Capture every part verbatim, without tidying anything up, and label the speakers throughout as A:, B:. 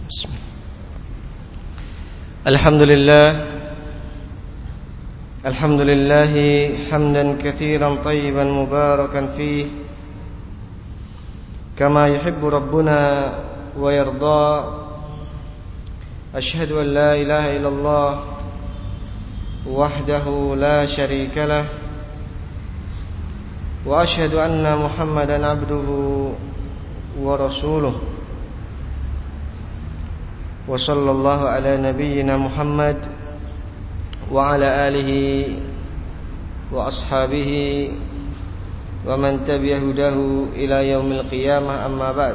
A: Bismillah. Alhamdulillah. Alhamdulillah hamdan katsiran tayyiban mubarakan fih kama yuhibbu rabbuna wa yarda. Ashhadu an la ilaha illallah wahdahu la syarika lah wa ashhadu anna Muhammadan abduhu wa rasuluh. Wa sallallahu ala nabiyyina Muhammad wa ala alihi wa ashabihi wa man tabi'a hudahu ila yaumil qiyamah, amma ba'd.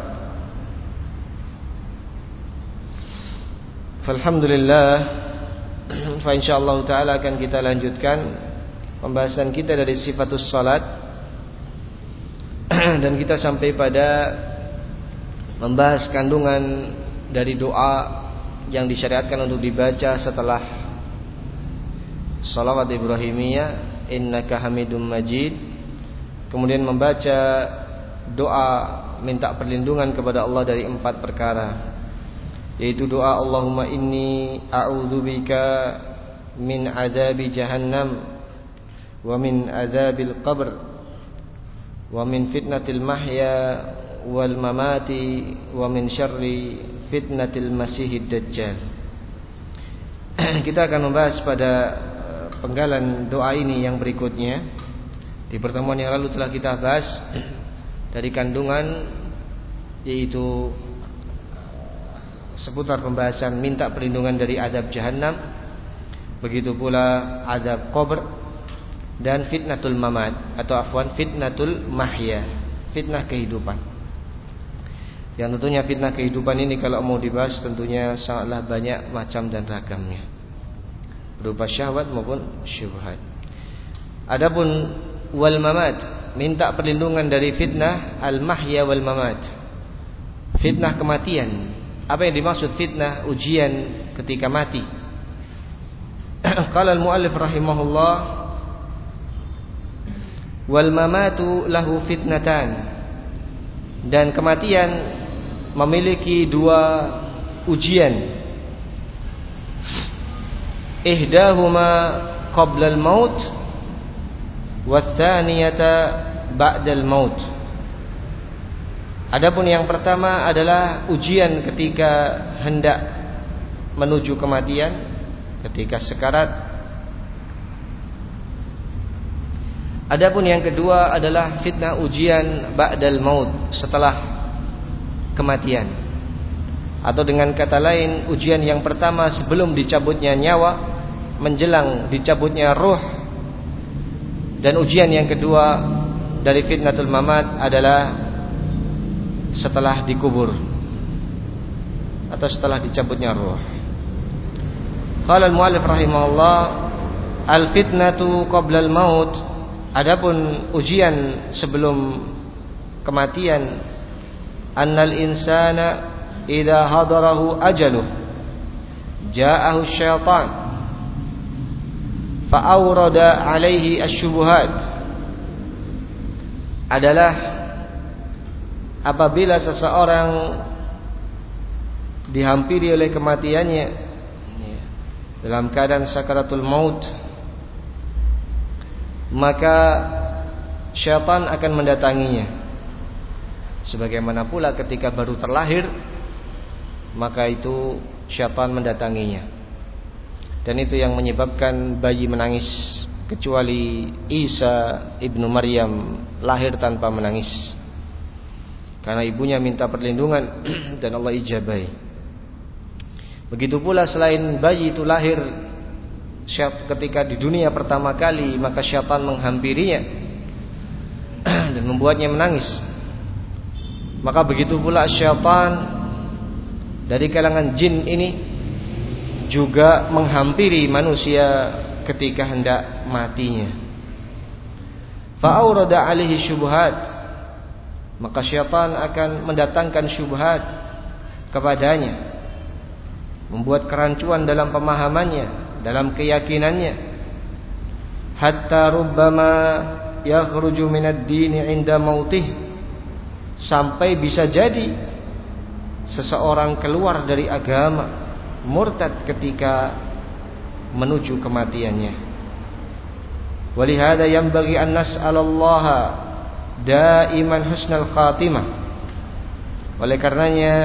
A: Falhamdulillah, fa insyaallah taala akan kita lanjutkan pembahasan kita dari sifatus salat, dan kita sampai pada membahas kandungan dari doa yang disyariatkan untuk dibaca setelah salawat Ibrahimiyah, innaka hamidum majid. Kemudian membaca doa minta perlindungan kepada Allah dari empat perkara, yaitu doa Allahumma inni a'udzubika min adzabi jahannam wa min adzabil qabr wa min fitnatil mahya wal mamati wa min syarri fitnatil masihid dajjal. Kita akan membahas pada penggalan doa ini yang berikutnya. Di pertemuan yang lalu telah kita bahas dari kandungan, yaitu seputar pembahasan minta perlindungan dari azab jahannam, begitu pula azab kubur dan fitnatul mamat, atau afwan fitnatul mahya, fitnah kehidupan. Yang tentunya fitnah kehidupan ini kalau mau dibahas tentunya sangatlah banyak macam dan ragamnya, berupa syahwat maupun syubhat. Adapun wal mamat, minta perlindungan dari fitnah al mahya wal mamat, fitnah kematian. Apa yang dimaksud fitnah? Ujian ketika mati. Qala al muallif rahimahullah, wal mamatu lahu fitnatan, dan kematian memiliki dua ujian. Ihdahuma qabla al-maut wath-thaniyata ba'da al-maut. Adapun yang pertama adalah ujian ketika hendak menuju kematian, ketika sekarat. Adapun yang kedua adalah fitnah ujian ba'dal maut, setelah kematian. Atau dengan kata lain, ujian yang pertama sebelum dicabutnya nyawa, menjelang dicabutnya ruh. Dan ujian yang kedua dari fitnatul mamat adalah setelah dikubur atau setelah dicabutnya ruh. Qala al-muallif rahimahullah, al-fitnatu qabla al-maut, adapun ujian sebelum kematian, annal insana idza hadarahu ajaluh ja'ahu syaitan fa awrada alaihi asyubuhat, adalah apabila seseorang dihampiri oleh kematiannya dalam keadaan sakaratul maut, maka syaitan akan mendatanginya. Sebagaimana pula ketika baru terlahir, maka itu syaitan mendatanginya. Dan itu yang menyebabkan bayi menangis, kecuali Isa ibnu Maryam lahir tanpa menangis, karena ibunya minta perlindungan dan Allah ijabai. Begitu pula selain bayi itu lahir, ketika di dunia pertama kali, maka syaitan menghampirinya dan membuatnya menangis. Maka begitu pula syaitan dari kalangan jin ini juga menghampiri manusia ketika hendak matinya. Fa'aurada alaihi syubhat, maka syaitan akan mendatangkan syubhat kepadanya, membuat kerancuan dalam pemahamannya, dalam keyakinannya, hatta rubbama yakhruju minad dini 'inda mautih, sampai bisa jadi seseorang keluar dari agama, murtad ketika menuju kematiannya. Walihada yanbaghi an nas'alallaha daiman husnal khatimah. Oleh karenanya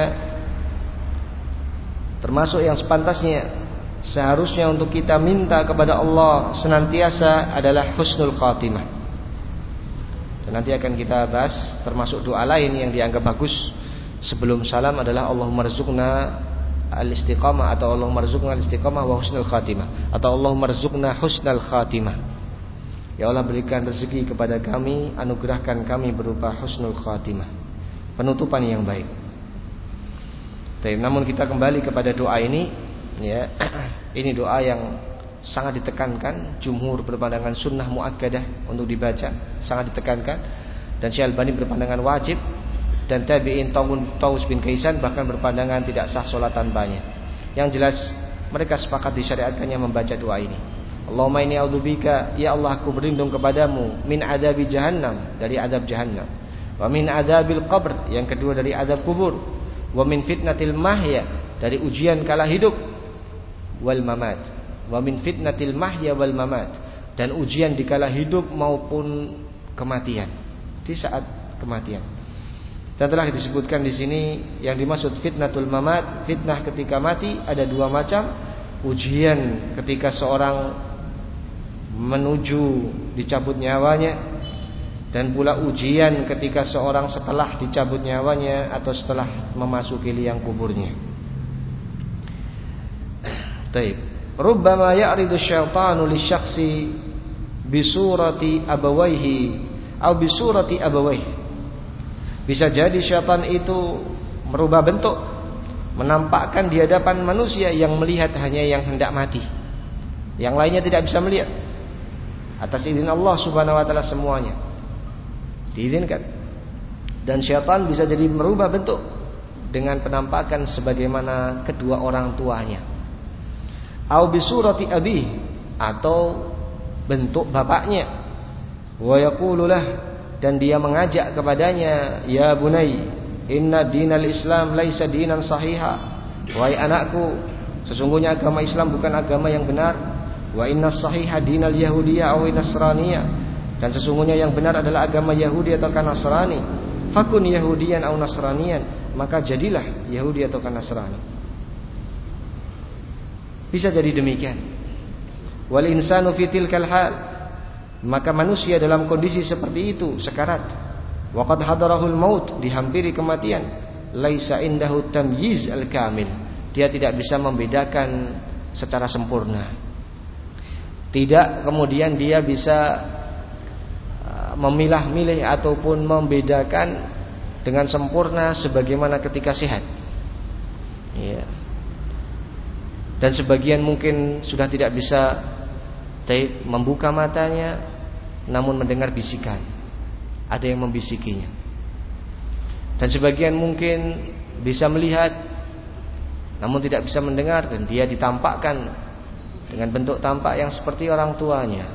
A: termasuk yang sepantasnya seharusnya untuk kita minta kepada Allah senantiasa adalah husnul khatimah. Dan nanti akan kita bahas termasuk doa lain yang dianggap bagus sebelum salam adalah Allahumma rzuqna al-istiqamah atau Allahumma rzuqna al-istiqamah wa husnul khatimah atau Allahumma rzuqna husnal khatimah. Ya Allah, berikan rezeki kepada kami, anugerahkan kami berupa husnul khatimah, penutupan yang baik. Tapi, namun kita kembali kepada doa ini, ya, ini doa yang sangat ditekankan. Jumhur berpandangan sunnah muakkadah untuk dibaca, sangat ditekankan. Dan Syekh Albani berpandangan wajib, dan tabi'in Taus bin Kaisan bahkan berpandangan tidak sah salat tanpanya. Yang jelas mereka sepakat disyariatkannya membaca doa ini. Allahumma inni a'udzubika, ya Allah aku berlindung kepadamu, min adabi jahannam, dari adab jahannam, wa min adabil qabr, yang kedua dari adab kubur, wa min fitnatil mahya, dari ujian kala hidup, wal mamat, wa min fitnatil mahya wal mamat, dan ujian di kala hidup maupun kematian, di saat kematian. Dan telah disebutkan di sini yang dimaksud fitnatul mamat, fitnah ketika mati ada dua macam. Ujian ketika seorang menuju dicabut nyawanya, dan pula ujian ketika seorang setelah dicabut nyawanya atau setelah memasuki liang kuburnya. Taib. Rubbama ya'ridu syaitanu lisyakhsi bisurati abawaihi atau bisurati abawaihi. Bisa jadi syaitan itu merubah bentuk, menampakkan di hadapan manusia yang melihat hanya yang hendak mati, yang lainnya tidak bisa melihat. Atas izin Allah subhanahu wa ta'ala semuanya diizinkan. Dan syaitan bisa jadi merubah bentuk dengan penampakan sebagaimana kedua orang tuanya, au bisurati abi, atau bentuk bapaknya, wa yaqululah, dan dia mengajak kepadanya, ya bunai inna dinal islam laisa dinan sahiha, wahai anakku, sesungguhnya agama Islam bukan agama yang benar. Wa inna sahiha dinal yahudiyah aw nasraniyah, dan sesungguhnya yang benar adalah agama Yahudi atau Nasrani. Fakun yahudiyan aw nasraniyan, maka jadilah Yahudi atau Nasrani. Bisa jadi demikian. Wal insanu fi tilkal hal, maka manusia dalam kondisi seperti itu, sekarat. Wa qad hadarahul maut, dihampiri kematian. Laisa indahu tamyiz al-kamil, dia tidak bisa membedakan secara sempurna. Tidak kemudian dia bisa memilah-milih ataupun membedakan dengan sempurna sebagaimana ketika sehat, ya. Dan sebagian mungkin sudah tidak bisa membuka matanya, namun mendengar bisikan, ada yang membisikinya. Dan sebagian mungkin bisa melihat, namun tidak bisa mendengar, dan dia ditampakkan dengan bentuk tampak yang seperti orang tuanya.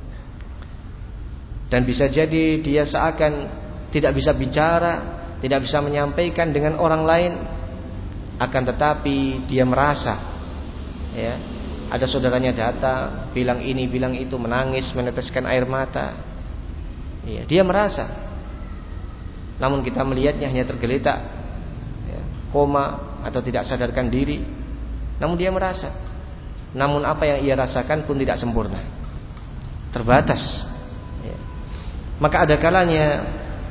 A: Dan bisa jadi dia seakan tidak bisa bicara, tidak bisa menyampaikan dengan orang lain, akan tetapi dia merasa, ya, ada saudaranya datang, bilang ini, bilang itu, menangis, meneteskan air mata, ya, dia merasa. Namun kita melihatnya hanya tergeletak, ya, koma atau tidak sadarkan diri. Namun dia merasa. Namun apa yang ia rasakan pun tidak sempurna, terbatas, ya. Maka ada kalanya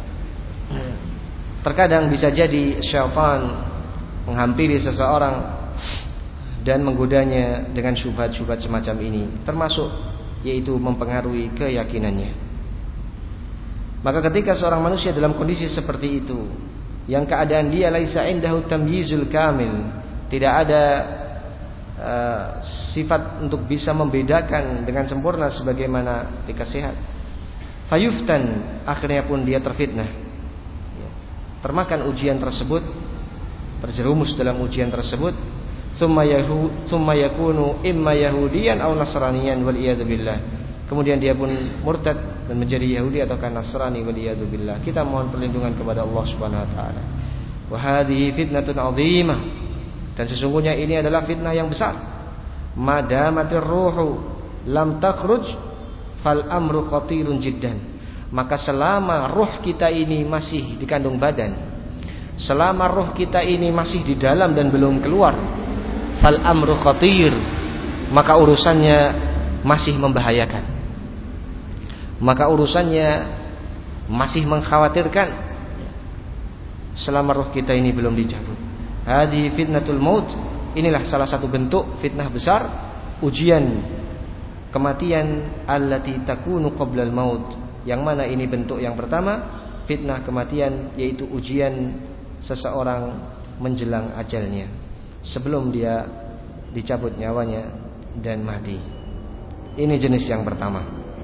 A: terkadang bisa jadi syaitan menghampiri seseorang dan menggodanya dengan syubhat-syubhat semacam ini, termasuk yaitu mempengaruhi keyakinannya. Maka ketika seorang manusia dalam kondisi seperti itu, yang keadaan dia laisa indahu tamyizul kamil, tidak ada Uh, sifat untuk bisa membedakan dengan sempurna sebagaimana ketika sehat, fayuftan, akhirnya pun dia terfitnah, ya, termakan ujian tersebut, terjerumus dalam ujian tersebut. Tsumma yahu tsumma yakunu imma yahudiyan aw nasraniyan wal iyad billah, kemudian dia pun murtad dan menjadi Yahudi atau Nasrani wal iyad billah. Kita mohon perlindungan kepada Allah Subhanahu wa taala. Wa hadhihi fitnatun 'azimah, dan sesungguhnya ini adalah fitnah yang besar. Madamatir ruhu lam takhruj fal amru khatirun jiddan. Maka selama ruh kita ini masih di kandung badan, selama ruh kita ini masih di dalam dan belum keluar, fal amru khatir, maka urusannya masih membahayakan, maka urusannya masih mengkhawatirkan selama ruh kita ini belum dicabut. Hadhihi fitnatul maut, inilah salah satu bentuk fitnah besar, ujian kematian allati takunu qablal maut, yang mana ini bentuk yang pertama, fitnah kematian, yaitu ujian seseorang menjelang ajalnya, sebelum dia dicabut nyawanya dan mati. Ini jenis yang pertama.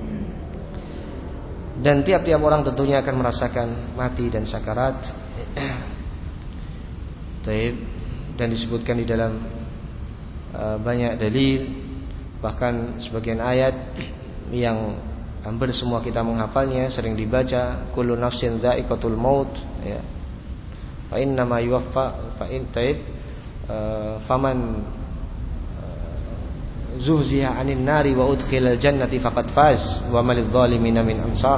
A: Dan tiap-tiap orang tentunya akan merasakan mati dan sakarat. Dan disebutkan di dalam uh, banyak dalil, bahkan sebagian ayat yang hampir semua kita menghafalnya, sering dibaca, kullu nafsin dha'iqatul maut, ya. Fa inna ma yuwaffa fa in taib uh, faman uh, zuhziha 'anil nari wa udkhilal jannati faqad faz wa malidh dhalimin min ansar.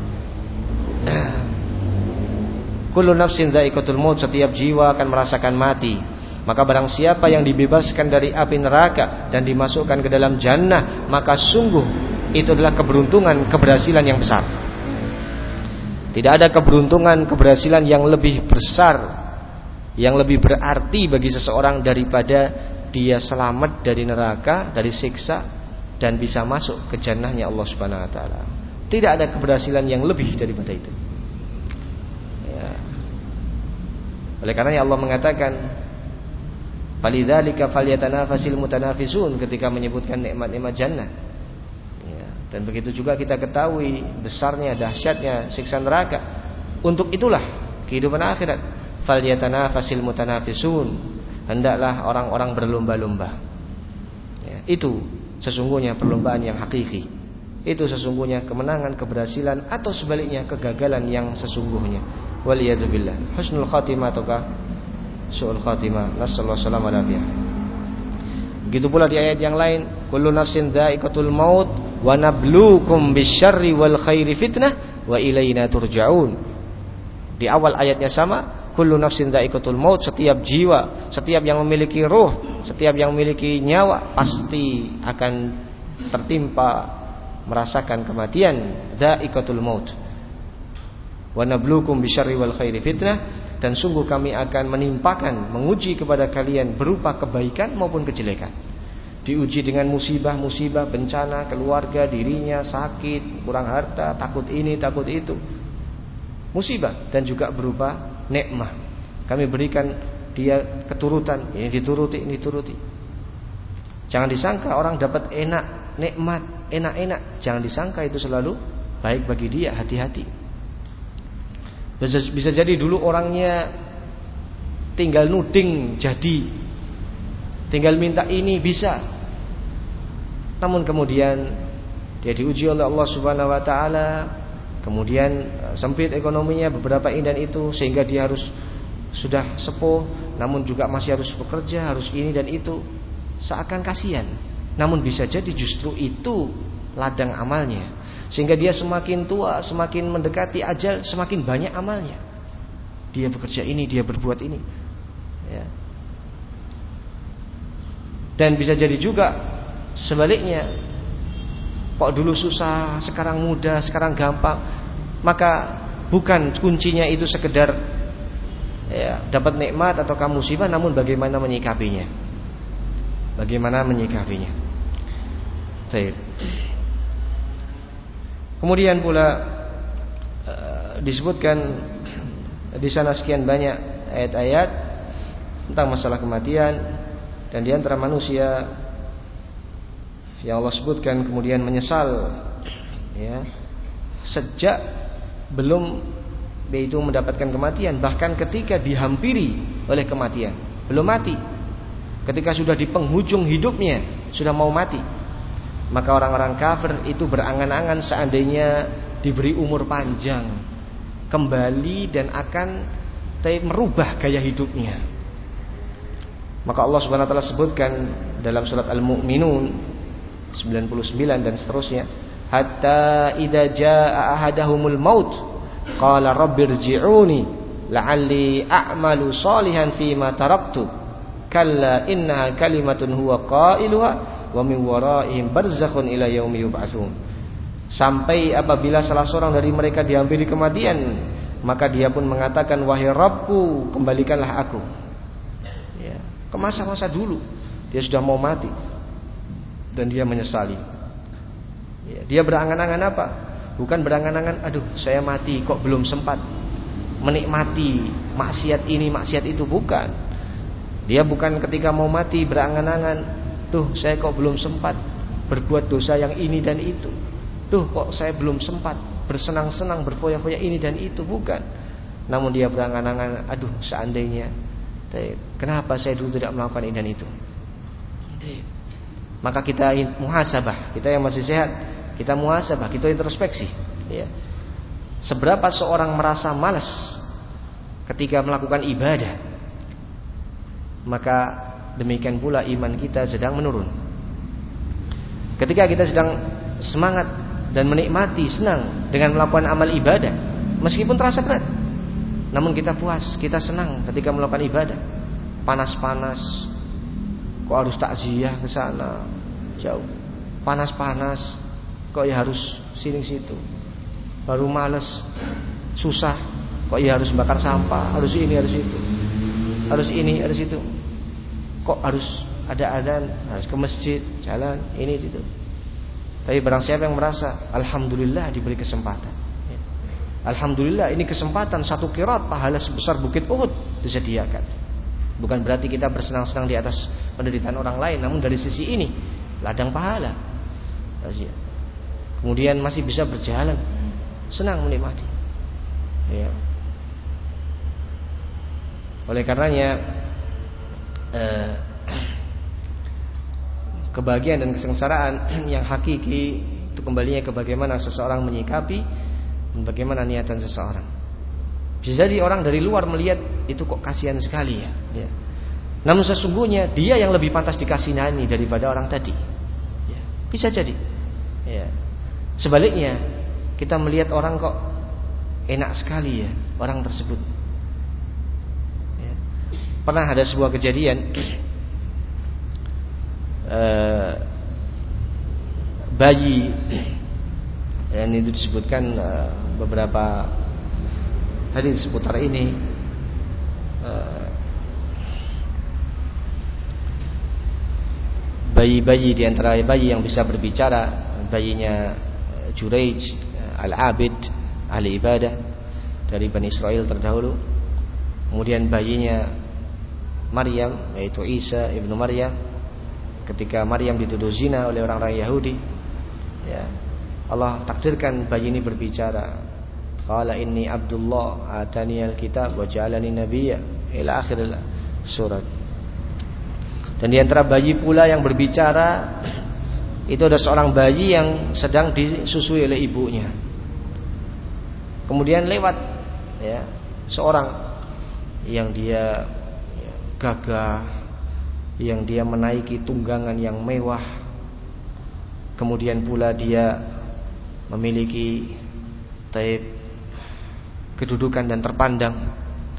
A: Kullu nafsin dha'iqatul maut, setiap jiwa akan merasakan mati. Maka barang siapa yang dibebaskan dari api neraka dan dimasukkan ke dalam jannah, maka sungguh itu adalah keberuntungan, keberhasilan yang besar. Tidak ada keberuntungan, keberhasilan yang lebih besar, yang lebih berarti bagi seseorang daripada dia selamat dari neraka, dari siksa, dan bisa masuk ke jannahnya Allah Subhanahu wa taala. Tidak ada keberhasilan yang lebih daripada itu. Ya. Oleh karenanya Allah mengatakan, "Falidzalika falyatanafasil mutanafisun," ketika menyebutkan nikmat-nikmat jannah. Ya. Dan begitu juga kita ketahui besarnya, dahsyatnya siksa neraka. Untuk itulah kehidupan akhirat, falyatanafasil mutanafisun, hendaklah orang-orang berlomba-lomba. Ya. Itu sesungguhnya perlombaan yang hakiki. Itu sesungguhnya kemenangan, keberhasilan, atau sebaliknya kegagalan yang sesungguhnya. Waliyadzubillah. Husnul khatimah ataukah su'ul khatimah. Nasallahu alaihi wasallam. Begitu pula di ayat yang lain, kullu nafsin dha'iqatul maut wa nabluukum bisyarri wal khairi fitnah wa ilaina turja'un. Di awal ayatnya sama, kullu nafsin dha'iqatul maut, setiap jiwa, setiap yang memiliki ruh, setiap yang memiliki nyawa pasti akan tertimpa, merasakan kematian. Dha'iqatul maut wa nabluukum bisyarri wal khairi fitnah, dan sungguh kami akan menimpakan, menguji kepada kalian berupa kebaikan maupun kejelekan. Diuji dengan musibah-musibah, bencana, keluarga, dirinya sakit, kurang harta, takut ini, takut itu, musibah, dan juga berupa nikmah. Kami berikan dia keturutan, ini dituruti, ini dituruti. Jangan disangka orang dapat enak, nikmat, enak-enak, jangan disangka itu selalu baik bagi dia. Hati-hati. Bisa, bisa jadi dulu orangnya tinggal nuding jadi, tinggal minta ini bisa, namun kemudian dia diuji oleh Allah Subhanahu wa taala, kemudian sempit ekonominya, beberapa ini dan itu, sehingga dia harus sudah sepuh namun juga masih harus bekerja, harus ini dan itu, seakan kasihan. Namun bisa jadi justru itu ladang amalnya, sehingga dia semakin tua, semakin mendekati ajal, semakin banyak amalnya. Dia bekerja ini, dia berbuat ini, ya. Dan bisa jadi juga sebaliknya, kok dulu susah, sekarang mudah, sekarang gampang. Maka bukan kuncinya itu sekedar ya, dapat nikmat atau kamu musibah, namun bagaimana menyikapinya. Bagaimana menyikapinya. Baik. Kemudian pula uh, disebutkan di sana sekian banyak ayat-ayat tentang masalah kematian, dan di antara manusia yang Allah sebutkan kemudian menyesal, ya, sejak belum yaitu mendapatkan kematian, bahkan ketika dihampiri oleh kematian, belum mati, ketika sudah di penghujung hidupnya, sudah mau mati, maka orang-orang kafir itu berangan-angan seandainya diberi umur panjang, kembali dan akan tapi merubah gaya hidupnya. Maka Allah Subhanahu wa taala sebutkan dalam surat Al-Mu'minun sembilan puluh sembilan dan seterusnya, hatta idza jaa ahadahumul maut qala rabbirji'uni la'alli a'malu salihan fima taraktu kalla innaha kalimatun huwa qailuha wa min waraihim barzakhun ila yaumi yub'atsun. Sampai apabila salah seorang dari mereka dihampiri kematian, maka dia pun mengatakan, wahai Rabbku, kembalikanlah aku ya, ke masa-masa dulu. Dia sudah mau mati dan dia menyesali ya, dia berangan-angan apa? Bukan berangan-angan, aduh saya mati kok belum sempat menikmati maksiat ini maksiat itu, bukan. Dia bukan ketika mau mati berangan-angan, tuh saya kok belum sempat berbuat dosa yang ini dan itu, tuh kok saya belum sempat bersenang-senang berfoya-foya ini dan itu, bukan. Namun dia berangan-angan, aduh seandainya, kenapa saya dulu tidak melakukan ini dan itu. Maka kita muhasabah, kita yang masih sehat, kita muhasabah, kita introspeksi ya. Seberapa seorang merasa malas ketika melakukan ibadah, maka demikian pula iman kita sedang menurun. Ketika kita sedang semangat dan menikmati, senang dengan melakukan amal ibadah, meskipun terasa berat, namun kita puas, kita senang ketika melakukan ibadah. Panas-panas, kok harus takziah ke sana jauh. Panas-panas, kok ya harus sini situ. Baru males, susah, kok ya harus bakar sampah, harus ini, harus itu, harus ini, harus itu. Kok harus ada adzan, harus ke masjid, jalan ini itu. Tapi barang siapa yang merasa alhamdulillah diberi kesempatan, alhamdulillah ini kesempatan satu qiraat pahala sebesar bukit Uhud disediakan. Bukan berarti kita bersenang-senang di atas penderitaan orang lain, namun dari sisi ini ladang pahala. Kemudian masih bisa berjalan, senang menikmati ya. Oleh karenanya eh, kebahagiaan dan kesengsaraan yang hakiki itu kembalinya ke bagaimana seseorang menyikapi dan bagaimana niatan seseorang. Bisa jadi orang dari luar melihat itu kok kasihan sekali ya, ya. Namun sesungguhnya dia yang lebih pantas dikasihani daripada orang tadi ya. Bisa jadi ya. Sebaliknya kita melihat orang kok enak sekali ya orang tersebut ya. Pernah ada sebuah kejadian Uh, bayi, dan itu disebutkan uh, beberapa hadis seputar ini. uh, bayi-bayi di antara bayi yang bisa berbicara, bayinya Juraij Al-Abid, ahli ibadah dari Bani Israel terdahulu. Kemudian bayinya Maryam, yaitu Isa ibnu Maryam. Ketika Maryam dituduh zina oleh orang-orang Yahudi ya, Allah takdirkan bayi ini berbicara. Qala inni Abdullah atani al-kitab wa ja'alani nabiyya ila akhir surat. Dan di antara bayi pula yang berbicara itu ada seorang bayi yang sedang disusui oleh ibunya. Kemudian lewat ya seorang yang dia ya, gagah, yang dia menaiki tunggangan yang mewah, kemudian pula dia memiliki taib kedudukan dan terpandang.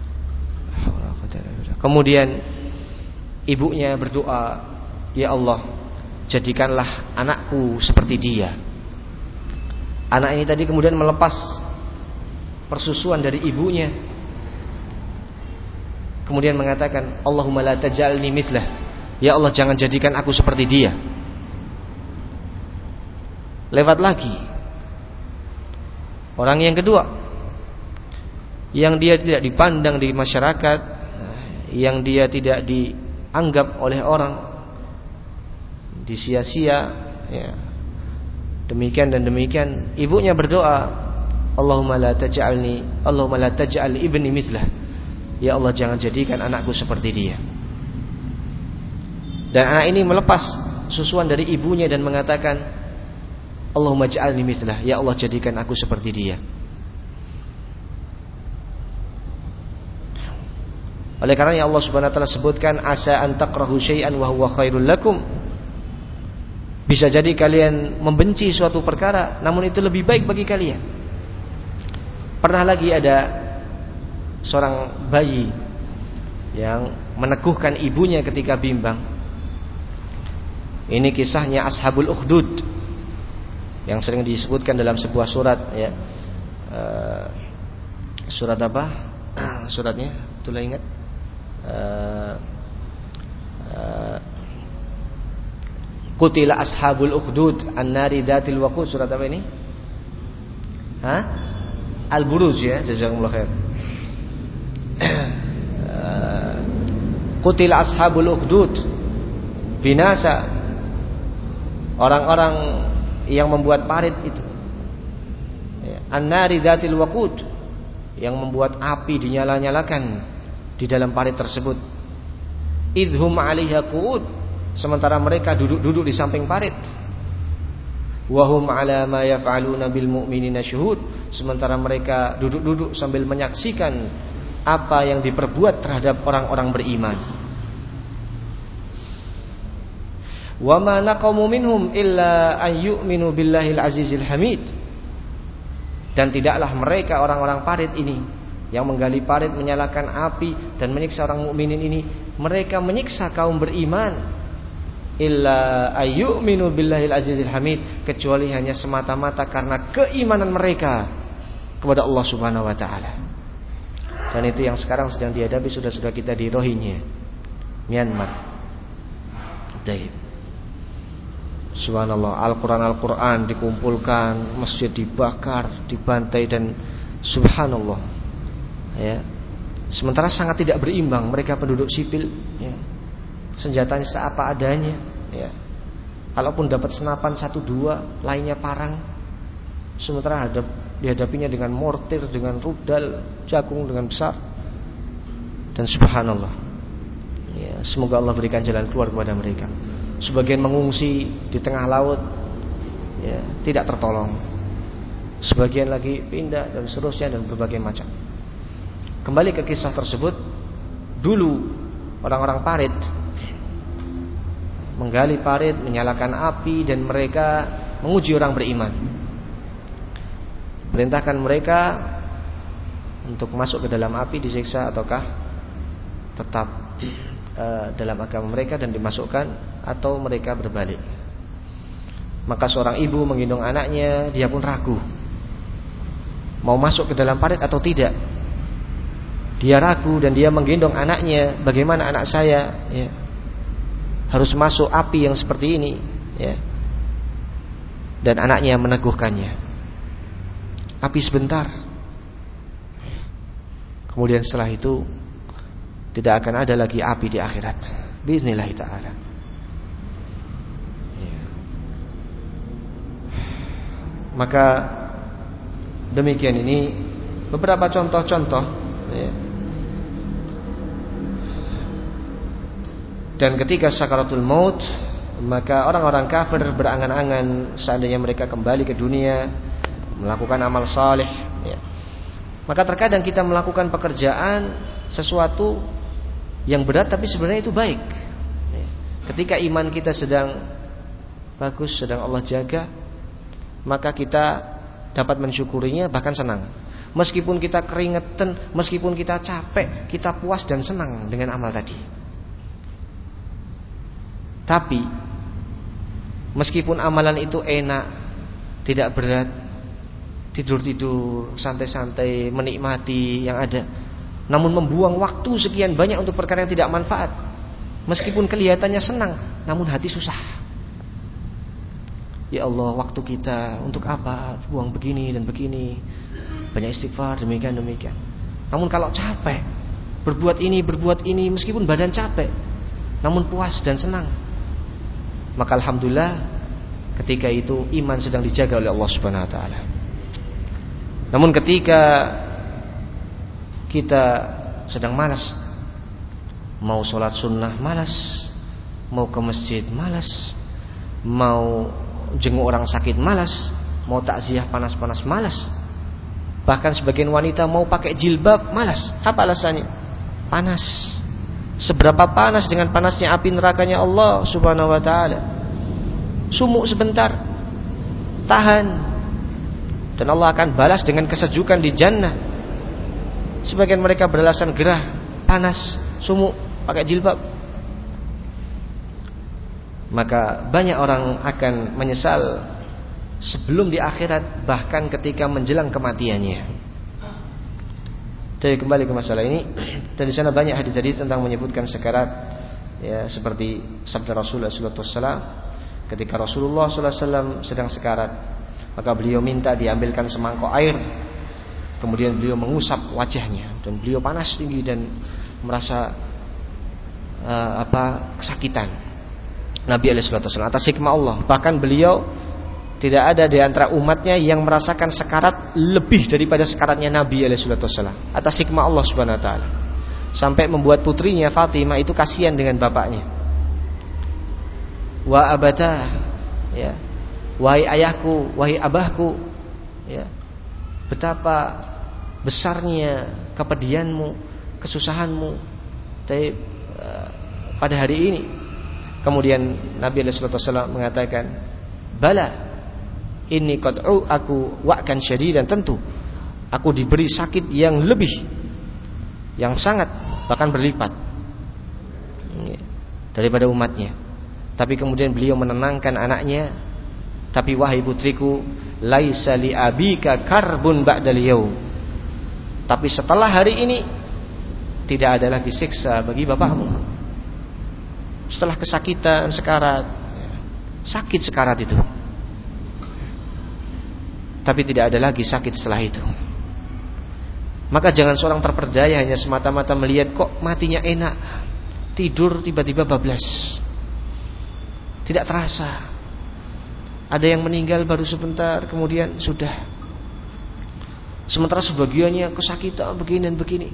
A: Kemudian ibunya berdoa, ya Allah, jadikanlah anakku seperti dia. Anak ini tadi kemudian melepas persusuan dari ibunya, kemudian mengatakan, Allahumma la taj'alni mithlah. Ya Allah, jangan jadikan aku seperti dia. Lewat lagi orang yang kedua, yang dia tidak dipandang di masyarakat, yang dia tidak dianggap oleh orang, disia-sia ya. Demikian dan demikian. Ibunya berdoa, Allahumma la taj'alni Allahumma la taj'al ibni mithlah. Ya Allah, jangan jadikan anakku seperti dia. Dan anak ini melepas susuan dari ibunya dan mengatakan, Allahumma ja'alni mithlah. Ya Allah, jadikan aku seperti dia. Oleh karena Allah Subhanahu wa taala sebutkan asa an takrahu syai'an wa huwa khairul lakum. Bisa jadi kalian membenci suatu perkara namun itu lebih baik bagi kalian. Pernah lagi ada seorang bayi yang meneguhkan ibunya ketika bimbang. Ini kisahnya Ashabul Ukhdud yang sering disebutkan dalam sebuah surat ya. Uh, surat apa? Suratnya itulah ingat. Uh, uh, Qutila ashabul ukhdud an-nari dzatil waqud. Surat apa ini? Hah? Al-Buruj ya, jazakumullah khair. uh, Qutila ashabul ukhdud, binasa orang-orang yang membuat parit itu. An-nari dzatil waqud, yang membuat api dinyala-nyalakan di dalam parit tersebut. Idhum 'alaiha qu'ud, sementara mereka duduk-duduk di samping parit. Wahum 'ala ma yaf'aluna bil mu'minina syuhud, sementara mereka duduk-duduk sambil menyaksikan apa yang diperbuat terhadap orang-orang beriman. Wa ma naqamu minhum illa an yu'minu billahil azizil hamid. Dan tidaklah mereka orang-orang parit ini yang menggali parit, menyalakan api dan menyiksa orang mukminin ini, mereka menyiksa kaum beriman illa ayyuminu billahil azizil hamid, kecuali hanya semata-mata karena keimanan mereka kepada Allah Subhanahu wa taala. Dan itu yang sekarang sedang dihadapi saudara-saudara kita di Rohingya, Myanmar. Baik. Subhanallah, Al-Quran Al-Quran dikumpulkan, masjid dibakar, dibantai dan subhanallah. Ya. Sementara sangat tidak berimbang mereka penduduk sipil ya. Senjatanya seapa adanya ya. Kalaupun dapat senapan satu dua, lainnya parang. Sementara hadap, dihadapinya dengan mortir, dengan rudal, jagung dengan besar. Dan subhanallah ya, semoga Allah berikan jalan keluar kepada mereka. Sebagian mengungsi di tengah laut ya, tidak tertolong. Sebagian lagi pindah dan seterusnya dan berbagai macam. Kembali ke kisah tersebut. Dulu orang-orang parit menggali parit, menyalakan api, dan mereka menguji orang beriman. Perintahkan mereka untuk masuk ke dalam api disiksa ataukah tetap uh, dalam agama mereka dan dimasukkan, atau mereka berbalik. Maka seorang ibu menggendong anaknya, dia pun ragu mau masuk ke dalam parit atau tidak. Dia ragu dan dia menggendong anaknya. Bagaimana anak saya ya, harus masuk api yang seperti ini ya. Dan anaknya meneguhkannya, api sebentar. Kemudian setelah itu tidak akan ada lagi api di akhirat, biiznillah ta'ala ya. Maka demikian ini beberapa contoh-contoh ya. Dan ketika sakaratul maut, maka orang-orang kafir berangan-angan seandainya mereka kembali ke dunia melakukan amal saleh ya. Maka terkadang kita melakukan pekerjaan sesuatu yang berat tapi sebenarnya itu baik ya. Ketika iman kita sedang bagus, sedang Allah jaga, maka kita dapat mensyukurinya, bahkan senang. Meskipun kita keringetan, meskipun kita capek, kita puas dan senang dengan amal tadi. Tapi meskipun amalan itu enak, tidak berat, tidur-tidur, santai-santai, menikmati yang ada, namun membuang waktu sekian banyak untuk perkara yang tidak manfaat. Meskipun kelihatannya senang, namun hati susah. Ya Allah, waktu kita untuk apa? Buang begini dan begini. Banyak istighfar, demikian demikian. Namun kalau capek, berbuat ini, berbuat ini, meskipun badan capek, namun puas dan senang, maka alhamdulillah ketika itu iman sedang dijaga oleh Allah Subhanahu wa taala. Namun ketika kita sedang malas, mau sholat sunnah malas, mau ke masjid malas, mau jenguk orang sakit malas, mau takziah panas-panas malas, bahkan sebagian wanita mau pakai jilbab malas. Apa alasannya? panas. Seberapa panas dengan panasnya api nerakanya Allah Subhanahu wa taala. Sumuk sebentar, tahan. Dan Allah akan balas dengan kesejukan di jannah. Sebagian mereka beralasan gerah, panas, sumuk, pakai jilbab. Maka banyak orang akan menyesal sebelum di akhirat, bahkan ketika menjelang kematiannya. Jadi kembali ke masalah ini, dan di sana banyak hadis-hadis tentang menyebutkan sekarat, ya, seperti sabda Rasulullah sallallahu alaihi wasallam ketika Rasulullah sallallahu alaihi wasallam sedang sekarat, maka beliau minta diambilkan semangkok air, kemudian beliau mengusap wajahnya, dan beliau panas tinggi dan merasa uh, apa kesakitan. Nabi alaihi wasallam atas hikmah Allah, bahkan beliau tidak ada di antara umatnya yang merasakan sekarat lebih daripada sekaratnya Nabi alaihi wasallam. Atas hikmah Allah Subhanahu wa taala. Sampai membuat putrinya Fatimah itu kasihan dengan bapaknya. Wa abata, ya. Wahai ayahku, wahai abahku, ya. Betapa besarnya kepedihanmu, kesusahanmu tapi, uh, pada hari ini. Kemudian Nabi alaihi wasallam mengatakan, "Bala, ini qad'u aku wa'kan syadidan, tentu aku diberi sakit yang lebih, yang sangat bahkan berlipat daripada umatnya." Tapi kemudian beliau menenangkan anaknya, "Tapi wahai putriku, laisa li abika karbun ba'dal yaum." Tapi setelah hari ini tidak ada lagi siksa bagi bapakmu. Setelah kesakitan sekarat, sakit sekarat itu, tapi tidak ada lagi sakit setelah itu. Maka jangan seorang terperdaya hanya semata-mata melihat kok matinya enak, tidur tiba-tiba bablas, tidak terasa. Ada yang meninggal baru sebentar kemudian sudah. Sementara sebagiannya kesakitan begini dan begini.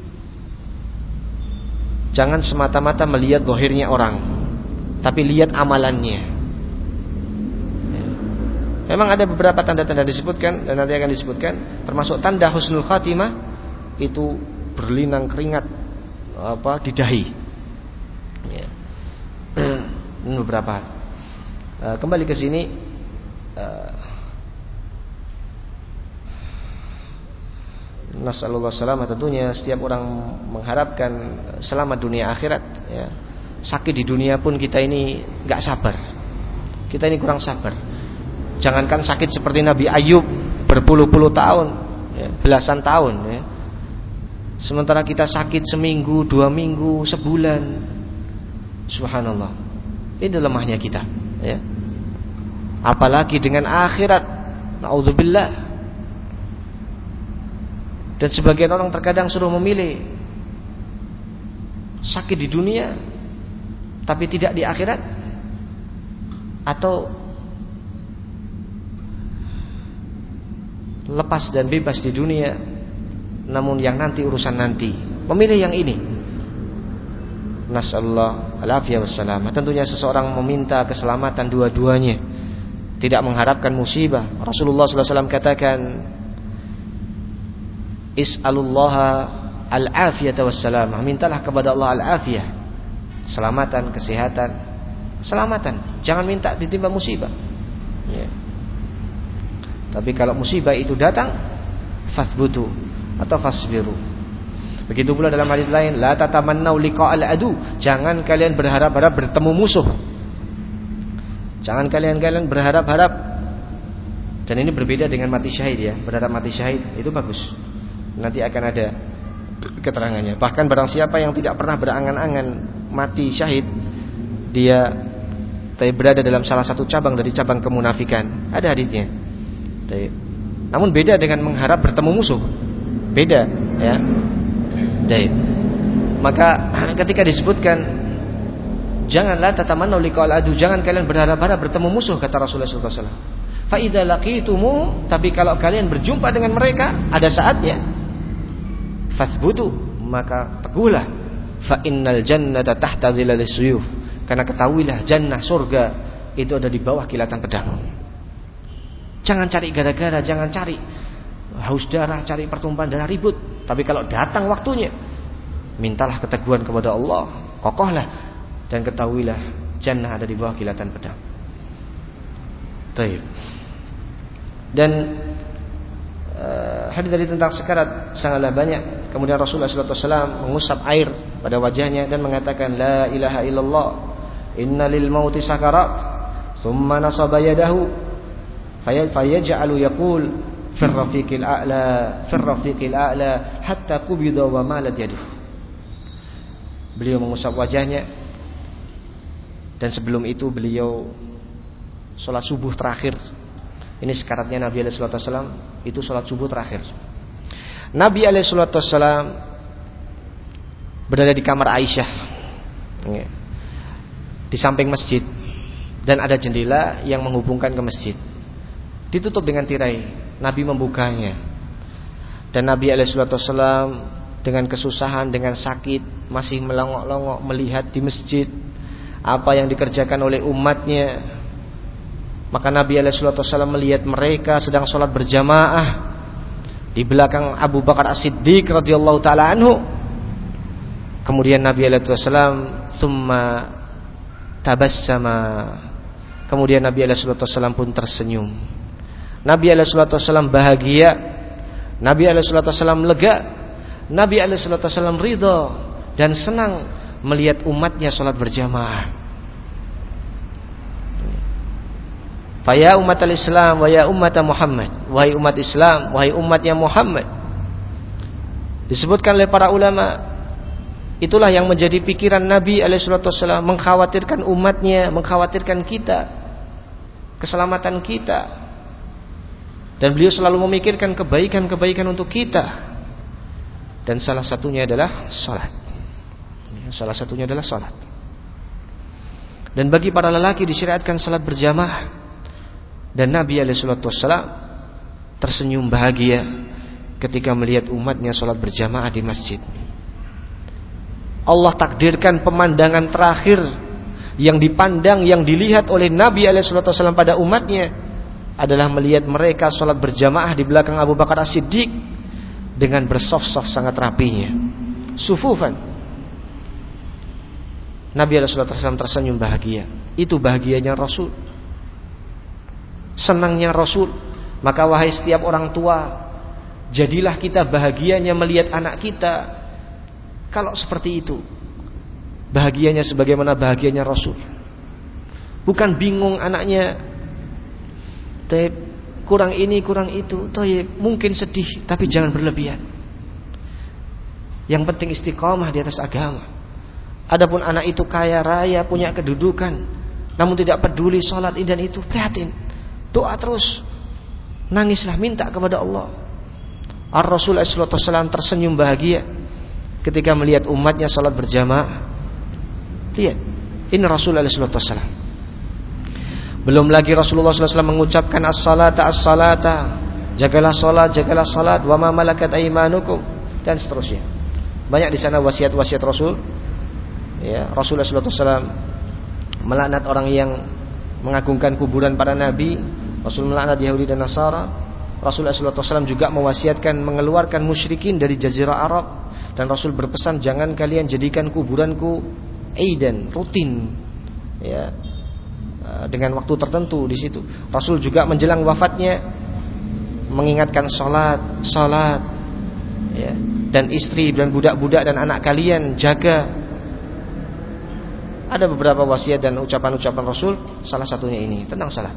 A: Jangan semata-mata melihat zahirnya orang, tapi lihat amalannya. Memang ada beberapa tanda-tanda disebutkan dan nanti akan disebutkan, termasuk tanda husnul khatimah itu berlinang keringat apa di dahi. Ya. Ini beberapa. Uh, kembali ke sini, uh, nasallallahu salamah, tentunya setiap orang mengharapkan selamat dunia akhirat. Ya. Sakit di dunia pun kita ini nggak sabar. Kita ini kurang sabar. Jangankan sakit seperti Nabi Ayub berpuluh-puluh tahun, ya, belasan tahun, ya. Sementara kita sakit seminggu, dua minggu, sebulan. Subhanallah. Ini lemahnya kita, ya. Apalagi dengan akhirat. Na'udzubillah. Dan sebagian orang terkadang suruh memilih sakit di dunia tapi tidak di akhirat, atau lepas dan bebas di dunia namun yang nanti urusan nanti. Memilih yang ini. Nasallallahu alaihi wasallam. Tentunya seseorang meminta keselamatan dua-duanya, tidak mengharapkan musibah. Rasulullah sallallahu alaihi wasallam katakan, "Is'alullaha al-afiyata wassalamah." Mintalah kepada Allah al-afiyah, keselamatan, kesehatan, keselamatan. Jangan minta ditimpa musibah. Ya. Tapi kalau musibah itu datang, fasbutu atau fasbiru. Begitu pula dalam hadis lain, la tatamannau liqa'al adu. Jangan kalian berharap-harap bertemu musuh. Jangan kalian-kalian berharap-harap. Dan ini berbeda dengan mati syahid, ya. Berharap mati syahid itu bagus. Nanti akan ada keterangannya. Bahkan barang siapa yang tidak pernah berangan-angan mati syahid, dia berada dalam salah satu cabang dari cabang kemunafikan. Ada hadisnya. Namun beda dengan mengharap bertemu musuh. Beda, ya. Baik. Maka ketika disebutkan janganlah tatamannau liqa'al adu, jangan kalian berharap-harap bertemu musuh, kata Rasulullah sallallahu alaihi wasallam. Fa idza laqitumu, tapi kalau kalian berjumpa dengan mereka ada saatnya, fasbutu, maka teguhlah. Fa innal jannata tahta dhilalis suyuf, karena ketahuilah jannah, surga itu ada di bawah kilatan pedang. Jangan cari gara-gara, jangan cari haus darah, cari pertumpahan darah, ribut. Tapi kalau datang waktunya, mintalah keteguhan kepada Allah, kokohlah, dan ketahuilah jannah ada di bawah kilatan pedang. Baik. Dan uh, hadis dari tentang sekarat sangatlah banyak. Kemudian Rasulullah shallallahu alaihi wasallam mengusap air pada wajahnya dan mengatakan la ilaha illallah inna lil mauti sakarat. Thumma nasaba yadahu fayaj'alu yaqul fir rafiqil a'la fir rafiqil a'la hatta qubida wa malat yaduh. Beliau mengusap wajahnya dan sebelum itu beliau salat subuh terakhir. Ini sekaratnya Nabi alaihi salatu wasallam, itu salat subuh terakhir. Nabi alaihi salatu wasallam berada di kamar Aisyah, di samping masjid, dan ada jendela yang menghubungkan ke masjid. Ditutup dengan tirai. Nabi membukanya, dan Nabi alaihi salatu wasallam dengan kesusahan, dengan sakit, masih melongok-longok melihat di masjid apa yang dikerjakan oleh umatnya. Maka Nabi alaihi salatu wasallam melihat mereka sedang sholat berjamaah di belakang Abu Bakar As-Siddiq radhiyallahu taala anhu. Kemudian Nabi alaihi salatu wasallam thumma tabassama. Kemudian Nabi alaihi salatu wasallam pun tersenyum. Nabi alaihi salatu wasallam bahagia. Nabi alaihi salatu wasallam lega. Nabi alaihi salatu wasallam ridha dan senang melihat umatnya sholat berjamaah. Faya umat al-Islam wa ya umat Muhammad, wahai umat Islam, wahai umatnya Muhammad. Disebutkan oleh para ulama, itulah yang menjadi pikiran Nabi alaihi salatu wasallam, mengkhawatirkan umatnya, mengkhawatirkan kita, keselamatan kita. Dan beliau selalu memikirkan kebaikan-kebaikan untuk kita. Dan salah satunya adalah salat. Salah satunya adalah salat. Dan bagi para lelaki disyariatkan salat berjamaah. Dan Nabi alaihi salatu wasallam tersenyum bahagia ketika melihat umatnya sholat berjamaah di masjid. Allah takdirkan pemandangan terakhir yang dipandang, yang dilihat oleh Nabi alaihi salatu wasallam pada umatnya adalah melihat mereka sholat berjamaah di belakang Abu Bakar As-Siddiq dengan bersaf-saf sangat rapinya, sufufan. Nabi alaihi salatu wasallam tersenyum bahagia. Itu bahagianya Rasul, senangnya Rasul. Maka wahai setiap orang tua, jadilah kita bahagianya melihat anak kita kalau seperti itu, bahagianya sebagaimana bahagianya Rasul. Bukan bingung anaknya, Taib, kurang ini kurang itu, Taib, mungkin sedih, tapi jangan berlebihan. Yang penting istiqamah di atas agama. Adapun anak itu kaya raya, punya kedudukan, namun tidak peduli sholat ini dan itu, prihatin, doa terus, nangislah, minta kepada Allah. Ar-Rasul sallallahu alaihi wasallam tersenyum bahagia ketika melihat umatnya salat berjamaah. Lihat, ini Rasulullah sallallahu alaihi wasallam. Belum lagi Rasulullah sallallahu alaihi wasallam mengucapkan as-salata as-salata, jagalah salat, jagalah salat, wa ma malakat aymanukum, dan seterusnya. Banyak di sana wasiat-wasiat Rasul. Ya, Rasulullah sallallahu alaihi wasallam melaknat orang yang mengagungkan kuburan para nabi. Rasul melaknat Yahudi dan Nasara. Rasulullah sallallahu alaihi wasallam juga mewasiatkan mengeluarkan musyrikin dari jazirah Arab, dan Rasul berpesan jangan kalian jadikan kuburanku aidan, rutin, ya, dengan waktu tertentu di situ. Rasul juga menjelang wafatnya mengingatkan salat, salat, ya, dan istri dan budak-budak dan anak kalian jaga. Ada beberapa wasiat dan ucapan-ucapan Rasul, salah satunya ini tentang salat.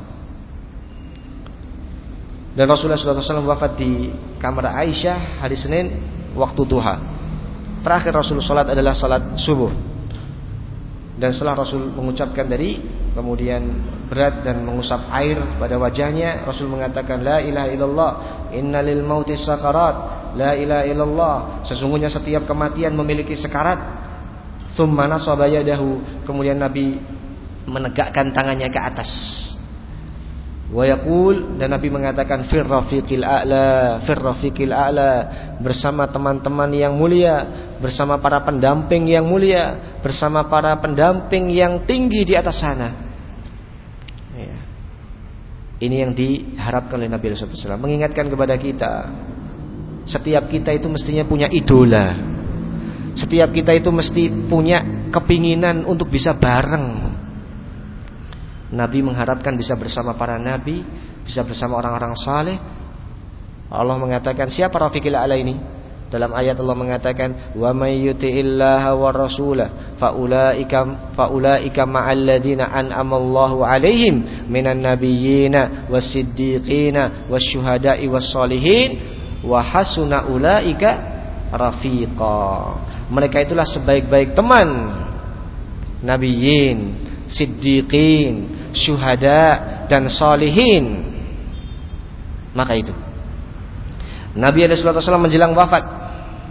A: Dan Rasulullah sallallahu alaihi wasallam wafat di kamar Aisyah hari Senin waktu duha. Terakhir Rasul salat adalah salat subuh. Dan setelah Rasul mengucapkan dari, kemudian berat dan mengusap air pada wajahnya, Rasul mengatakan la ilaha illallah innalil mauti sakarat, la ilaha illallah, sesungguhnya setiap kematian memiliki sekarat. Tsumma nasaba yadahu, kemudian Nabi menegakkan tangannya ke atas. Wa yaqul, dan Nabi mengatakan fir rafiqil a'la, fir rafiqil a'la, bersama teman-teman yang mulia, bersama para pendamping yang mulia, bersama para pendamping yang tinggi di atas sana. Ya. Ini yang diharapkan oleh Nabi sallallahu alaihi wasallam, mengingatkan kepada kita, setiap kita itu mestinya punya idola. Setiap kita itu mesti punya kepinginan untuk bisa bareng. Nabi mengharapkan bisa bersama para nabi, bisa bersama orang-orang saleh. Allah mengatakan, siapa rafiqil a'la ini? Dalam ayat Allah mengatakan, wa may yuti'illaha war rasulah faulaika faulaika ma'al ladzina an'ama Allahu 'alaihim minan nabiyyina was-siddiqina wasyuhada'i was-sholihin wa hasuna ulaika rafiqa. Mereka itulah sebaik-baik teman, nabiyyin, siddiqin, syuhada dan sholihin. Maka itu Nabi alaihi salatu wasallam menjelang wafat,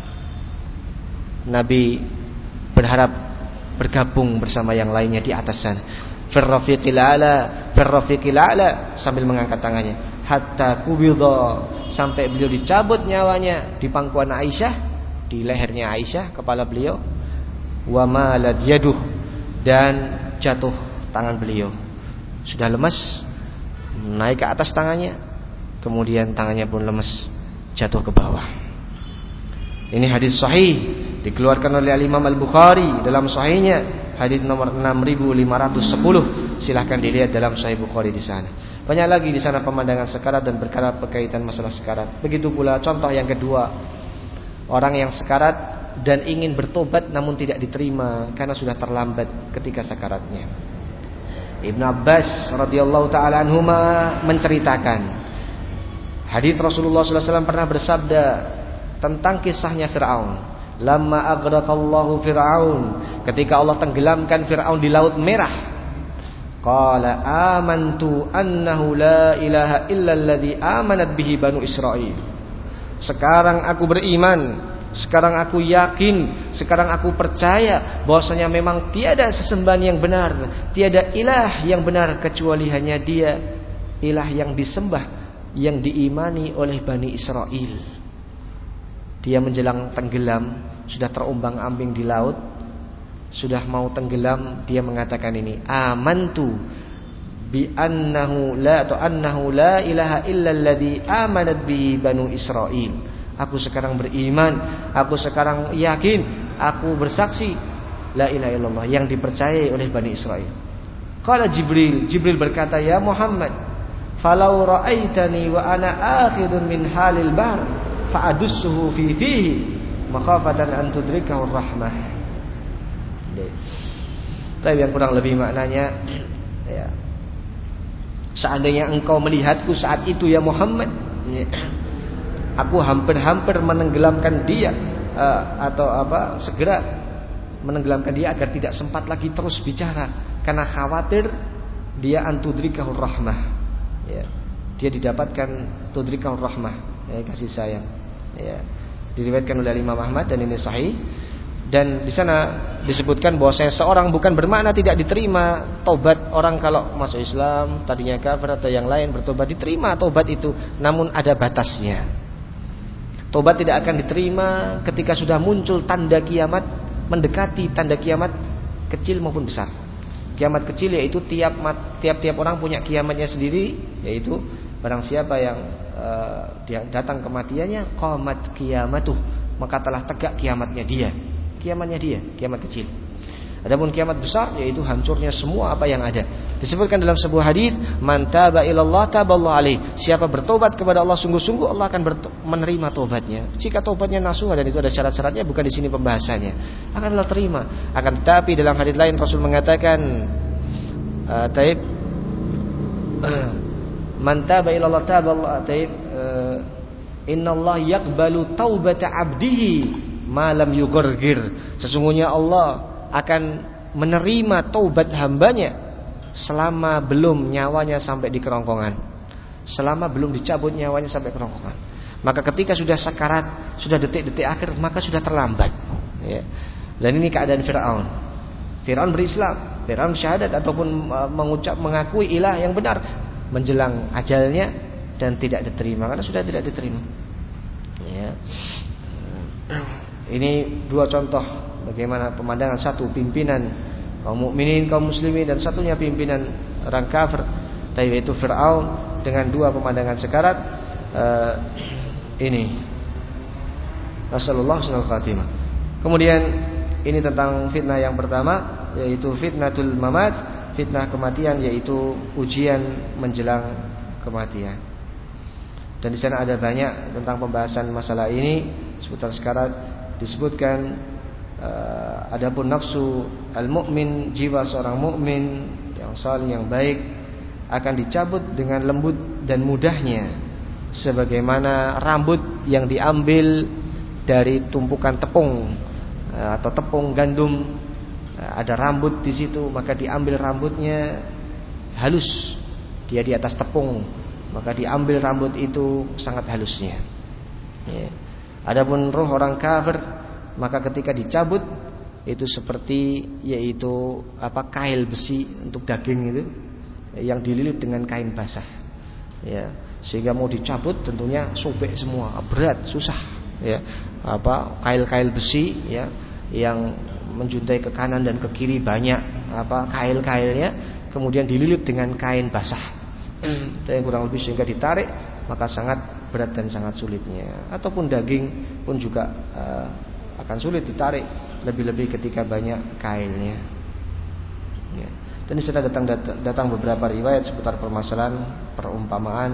A: Nabi berharap bergabung bersama yang lainnya di atas sana. Firrafiqil a'la, firrafiqil a'la, sambil mengangkat tangannya. Hatta kubidha, sampai beliau dicabut nyawanya di pangkuan Aisyah, di lehernya Aisyah, kepala beliau. Wa malad yaduh, dan jatuh tangan beliau. Sudah lemas, naik ke atas tangannya, kemudian tangannya pun lemas, jatuh ke bawah. Ini hadis sahih, dikeluarkan oleh Imam Al-Bukhari dalam sahihnya, hadis nomor enam ribu lima ratus sepuluh. Silahkan dilihat dalam Sahih Bukhari di sana. Banyak lagi di sana pemandangan sekarat dan perkara berkaitan masalah sekarat. Begitu pula contoh yang kedua, orang yang sekarat dan ingin bertobat namun tidak diterima karena sudah terlambat ketika sakaratnya. Ibnu Abbas radhiyallahu taala anhuma menceritakan, hadis Rasulullah sallallahu alaihi wasallam pernah bersabda tentang kisahnya Fir'aun. Lamma aghraqallahu Fir'aun, ketika Allah tenggelamkan Fir'aun di Laut Merah, qala amantu annahu la ilaha illa alladhi amanat bihi banu Israil. Sekarang aku beriman, sekarang aku yakin, sekarang aku percaya bahwasanya memang tiada sesembahan yang benar, tiada ilah yang benar kecuali hanya Dia, ilah yang disembah, yang diimani oleh Bani Israel. Dia menjelang tenggelam, sudah terombang-ambing di laut, sudah mau tenggelam, dia mengatakan ini, amantu bi annahu la atau annahu la ilaha illa alladhi amanat bihi banu Israil. Aku sekarang beriman, aku sekarang yakin, aku bersaksi la ilaha illallah yang dipercayai oleh Bani Israil. Qala Jibril, Jibril berkata, ya Muhammad, falau ra'aitani wa ana akhidun min halil bahr fa'adussuhu fi fihi makhafatan an tudrikahu rahmah. Tapi yang kurang lebih maknanya, ya, seandainya engkau melihatku saat itu ya Muhammad, ya, aku hampir-hampir menenggelamkan dia, uh, atau apa segera menenggelamkan dia agar tidak sempat lagi terus bicara karena khawatir dia antudrikahu rahmah, ya, dia didapatkan tudrikahu rahmah, ya, kasih sayang, ya. Diriwayatkan oleh Imam Ahmad dan ini sahih. Dan di sana disebutkan bahwa saya seorang bukan bermakna tidak diterima taubat orang kalau masuk Islam, tadinya kafir atau yang lain bertobat, diterima taubat itu, namun ada batasnya. Taubat tidak akan diterima ketika sudah muncul tanda kiamat, mendekati tanda kiamat kecil maupun besar. Kiamat kecil yaitu tiap tiap-tiap orang punya kiamatnya sendiri, yaitu barang siapa yang uh, dia datang kematiannya, qamat kiamatuh, maka telah tegak kiamatnya dia. Kiamatnya dia, kiamat kecil. Adapun kiamat besar yaitu hancurnya semua apa yang ada. Disebutkan dalam sebuah hadis, man taba ilallah taballahu alaihi. Siapa bertobat kepada Allah sungguh-sungguh, Allah akan menerima tobatnya. Jika tobatnya nasuha, dan itu ada syarat-syaratnya, bukan di sini pembahasannya, akan Allah terima. Akan tetapi dalam hadis lain Rasul mengatakan, uh, taib uh, man taba ilallah taballahu taib uh, innallaha yaqbalu taubata abdihi malam yughargir. Sesungguhnya Allah akan menerima taubat hambanya selama belum nyawanya sampai di kerongkongan, selama belum dicabut nyawanya sampai kerongkongan. Maka ketika sudah sakarat, sudah detik-detik akhir, maka sudah terlambat, ya. Dan ini keadaan Fir'aun. Fir'aun berislam, Fir'aun syahadat ataupun mengucap mengakui ilah yang benar, menjelang ajalnya dan tidak diterima karena sudah tidak diterima, ya. Ini dua contoh bagaimana pemandangan, satu pimpinan kaum mukminin, kaum muslimin, dan satunya pimpinan orang kafir, yaitu Fir'aun, dengan dua pemandangan sekarat uh, ini. Nasallallahu alaihi khatimah. Kemudian ini tentang fitnah yang pertama, yaitu fitnatul mamat, fitnah kematian, yaitu ujian menjelang kematian. Dan di sana ada banyak tentang pembahasan masalah ini. Seputar sekarang disebutkan uh, adapun nafsu al-mu'min, jiwa seorang mukmin yang saleh, yang baik, akan dicabut dengan lembut dan mudahnya, sebagaimana rambut yang diambil dari tumpukan tepung atau tepung gandum. Ada rambut di situ, maka diambil rambutnya halus, dia di atas tepung, maka diambil rambut itu sangat halusnya. Ya. Adapun roh orang kafir, maka ketika dicabut itu seperti yaitu apa kail besi untuk daging itu yang dililit dengan kain basah. Ya, sehingga mau dicabut tentunya sobek semua, berat, susah. Ya, apa kail-kail besi ya yang menjuntai ke kanan dan ke kiri banyak apa kail-kailnya, kemudian dililit dengan kain basah. Dan kurang lebih sehingga ditarik maka sangat berat dan sangat sulitnya. Ataupun daging pun juga uh, akan sulit ditarik, lebih-lebih ketika banyak kailnya. Ya. Dan di sana datang datang beberapa riwayat seputar permasalahan perumpamaan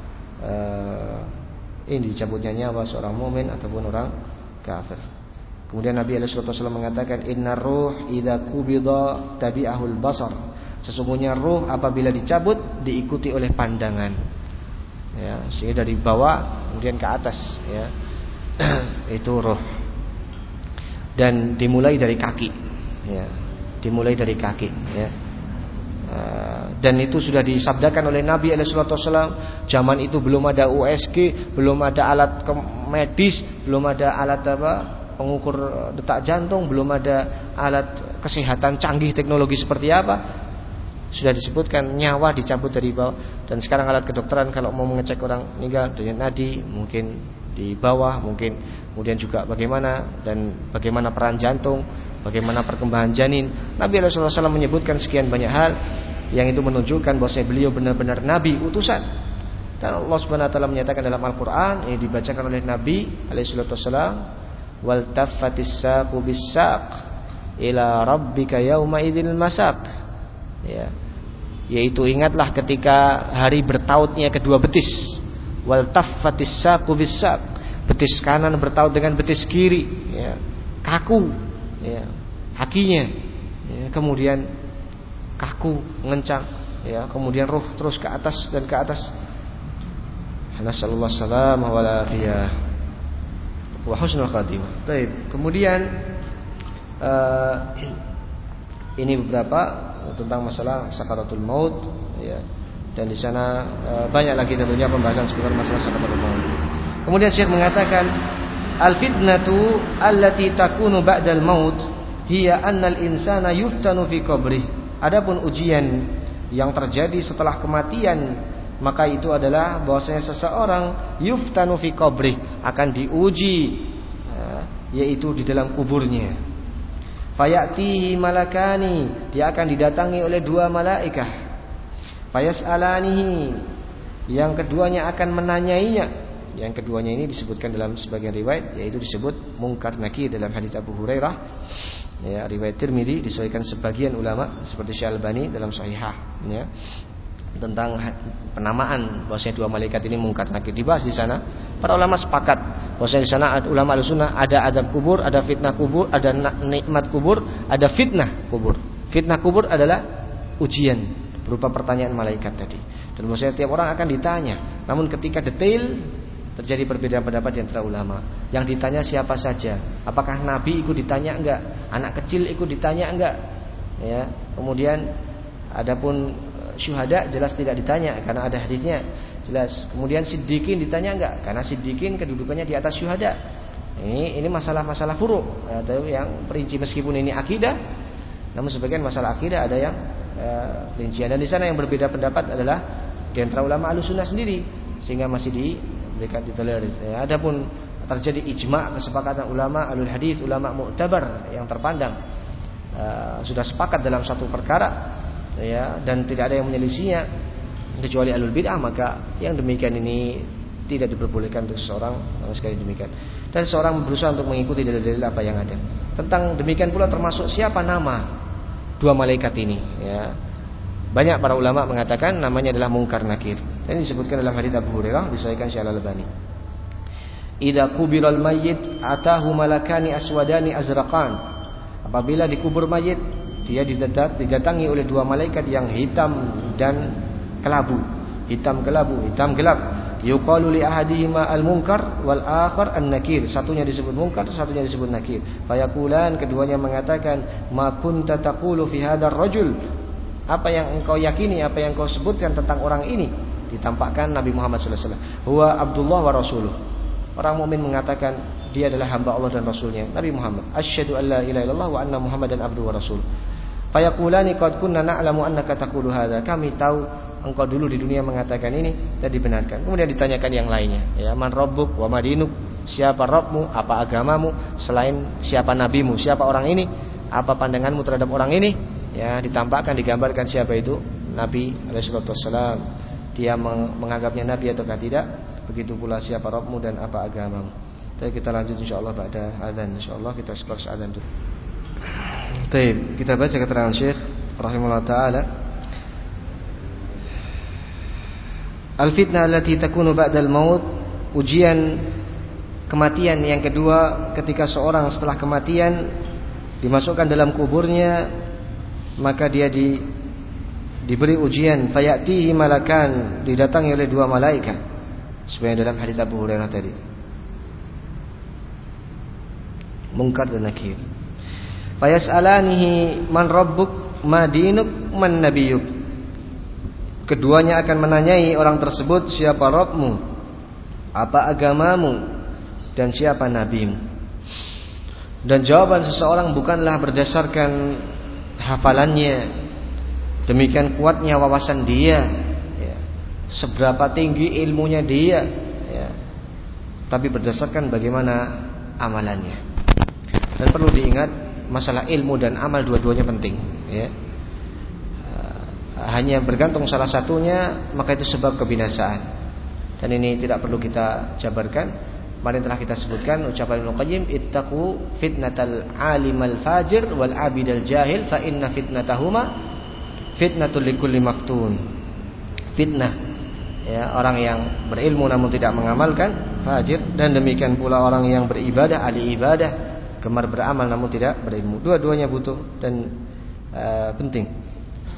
A: uh, ini dicabutnya nyawa seorang mukmin ataupun orang kafir. Kemudian Nabi alaihi wasallam mengatakan, innar ruh idza qubida tabi'ahul basar. Sesungguhnya ruh apabila dicabut diikuti oleh pandangan. Ya, sehingga dari bawah kemudian ke atas ya. Itu ruh. Dan dimulai dari kaki ya. Dimulai dari kaki ya. Dan itu sudah disabdakan oleh Nabi alaihi wasallam. Zaman itu belum ada U S G, belum ada alat medis, belum ada alat apa pengukur detak jantung, belum ada alat kesehatan canggih teknologi seperti apa. Sudah disebutkan nyawa dicabut dari bawah. Dan sekarang alat kedokteran kalau mau mengecek orang meninggal dari nadi mungkin di bawah, mungkin kemudian juga bagaimana dan bagaimana peran jantung, bagaimana perkembangan janin. Nabi alaihi wasallam menyebutkan sekian banyak hal yang itu menunjukkan bahwasanya beliau benar-benar nabi utusan. Dan Allah Subhanahu wa taala menyatakan dalam Al-Qur'an, ini dibacakan oleh Nabi alaihi wasallam, wal taffatis saqu bis-saq ila rabbika yauma idzil masaq. Ya. Yaitu ingatlah ketika hari bertautnya kedua betis. Wal taffatis saqu bis-saq. Betis kanan bertaut dengan betis kiri, ya. Kaku, ya. Kakinya, ya. Kemudian kaku, ngencang, ya. Kemudian ruh terus ke atas dan ke atas. Nasallallahu salamah wal afiyah wa husnul khatimah. Baik, kemudian uh, ini beberapa tentang masalah sakaratul maut ya. Dan di sana uh, banyak lagi tentunya pembahasan seputar masalah sakaratul maut. Kemudian Syekh mengatakan al-fitnatu allati takunu ba'dal maut hiya annal insana yuftanu fi qabrih. Adapun ujian yang terjadi setelah kematian, maka itu adalah bahwasanya seseorang yuftanu fi qabrih, akan diuji ya, yaitu di dalam kuburnya. Fayatihi malakani, dia akan didatangi oleh dua malaikat. Fayas'alanihi, yang keduanya akan menanyainya. Yang keduanya ini disebutkan dalam sebagian riwayat, yaitu disebut Munkar Nakir dalam hadis Abu Hurairah. Ya, riwayat Tirmidzi disebutkan sebagian ulama seperti Syalbani dalam Sahihah ya. Tentang penamaan bahwasanya dua malaikat ini Munkar Nakir dibahas di sana. Para ulama sepakat bahwasanya di sana ulama Ahlussunnah ada azab kubur, ada fitnah kubur, ada nikmat kubur, ada fitnah kubur. Fitnah kubur adalah ujian berupa pertanyaan malaikat tadi. Dan bahwasanya tiap orang akan ditanya. Namun ketika detail terjadi perbedaan pendapat di antara ulama. Yang ditanya siapa saja? Apakah nabi ikut ditanya enggak? Anak kecil ikut ditanya enggak? Ya. Kemudian adapun syuhada jelas tidak ditanya karena ada hadisnya jelas. Kemudian siddiqin ditanya enggak? Karena siddiqin kedudukannya di atas syuhada. Ini ini masalah-masalah furu' atau yang perinci, meskipun ini akidah, namun sebagian masalah akidah ada yang uh, perincian. Dan di sana yang berbeda pendapat adalah di antara ulama Ahlussunnah sendiri, sehingga masih diberikan ditolerir. Ya, adapun terjadi ijma' kesepakatan ulama Ahlul Hadis, ulama mu'tabar yang terpandang uh, sudah sepakat dalam satu perkara ya, dan tidak ada yang menyelisihinya kecuali Ahlul Bid'ah, maka yang demikian ini Tidak diperbolehkan untuk seseorang sama sekali demikian. Dan seorang berusaha untuk mengikuti dalil-dalil apa yang ada. Tentang demikian pula termasuk siapa nama dua malaikat ini, ya. Banyak para ulama mengatakan namanya adalah Munkar Nakir. Dan disebutkan dalam hadits Abu Hurairah disahihkan Syekh Al-Albani. Idza kubiral mayyit atahu malakani aswadani azraqan. Apabila dikubur mayit, dia didatangi oleh dua malaikat yang hitam dan kelabu. Hitam kelabu, hitam gelap. Yuqalu li ahadihima al-munkar wal akhar an-nakir. Satunya disebut munkar, satunya disebut nakir. Fayaqulan, keduanya mengatakan, "Ma kunta taqulu fi hadzal rajul?" Apa yang engkau yakini, apa yang engkau sebutkan tentang orang ini? Ditampakkan Nabi Muhammad sallallahu alaihi wasallam. Huwa Abdullah wa rasuluh. Orang mukmin mengatakan dia adalah hamba Allah dan Rasulnya, Nabi Muhammad. Asyhadu an la ilaha illallah wa anna Muhammadan abduhu wa rasul. Fayaqulani qad kunna na'lamu annaka taqulu hadza. Kami tahu engkau dulu di dunia mengatakan ini dan dibenarkan. Kemudian ditanyakan yang lainnya, ya, man rabbuk wa madinuk, siapa Rabbmu, apa agamamu, selain siapa nabimu, siapa orang ini, apa pandanganmu terhadap orang ini, ya, ditampakkan, digambarkan siapa itu Nabi alaihi wasallam. Dia menganggapnya nabi ataukah tidak, begitu pula siapa Rabbmu dan apa agamamu. Jadi kita lanjut insyaallah pada azan, insyaallah kita skor azan dulu. Baik, kita baca keterangan Syekh rahimahullah taala. Al-fitnah allati takunu ba'dal maut, ujian kematian yang kedua ketika seorang setelah kematian dimasukkan dalam kuburnya, maka dia di, diberi ujian. Fayatihi malakan, didatangi oleh dua malaikat, seperti dalam hadis Abu Hurairah tadi, Munkar dan Nakir. Fayas'alanihi man rabbuk ma dinuk man nabiyuk. Keduanya akan menanyai orang tersebut, siapa Rabbmu, apa agamamu, dan siapa nabimu. Dan jawaban seseorang bukanlah berdasarkan hafalannya, demikian kuatnya wawasan dia, ya, seberapa tinggi ilmunya dia, ya, tapi berdasarkan bagaimana amalannya. Dan perlu diingat, masalah ilmu dan amal dua-duanya penting, ya. Hanya bergantung salah satunya, maka itu sebab kebinasaan. Dan ini tidak perlu kita jabarkan. Kemarin telah kita sebutkan ucapan Ibnu Qayyim, ittaqu fitnatal alimal fajir wal abidal jahil fa inna fitnatahuma fitnatul likulli maftun. Fitnah, ya, orang yang berilmu namun tidak mengamalkan, fajir, dan demikian pula orang yang beribadah, ahli ibadah, gemar beramal namun tidak berilmu. Dua-duanya butuh dan uh, penting.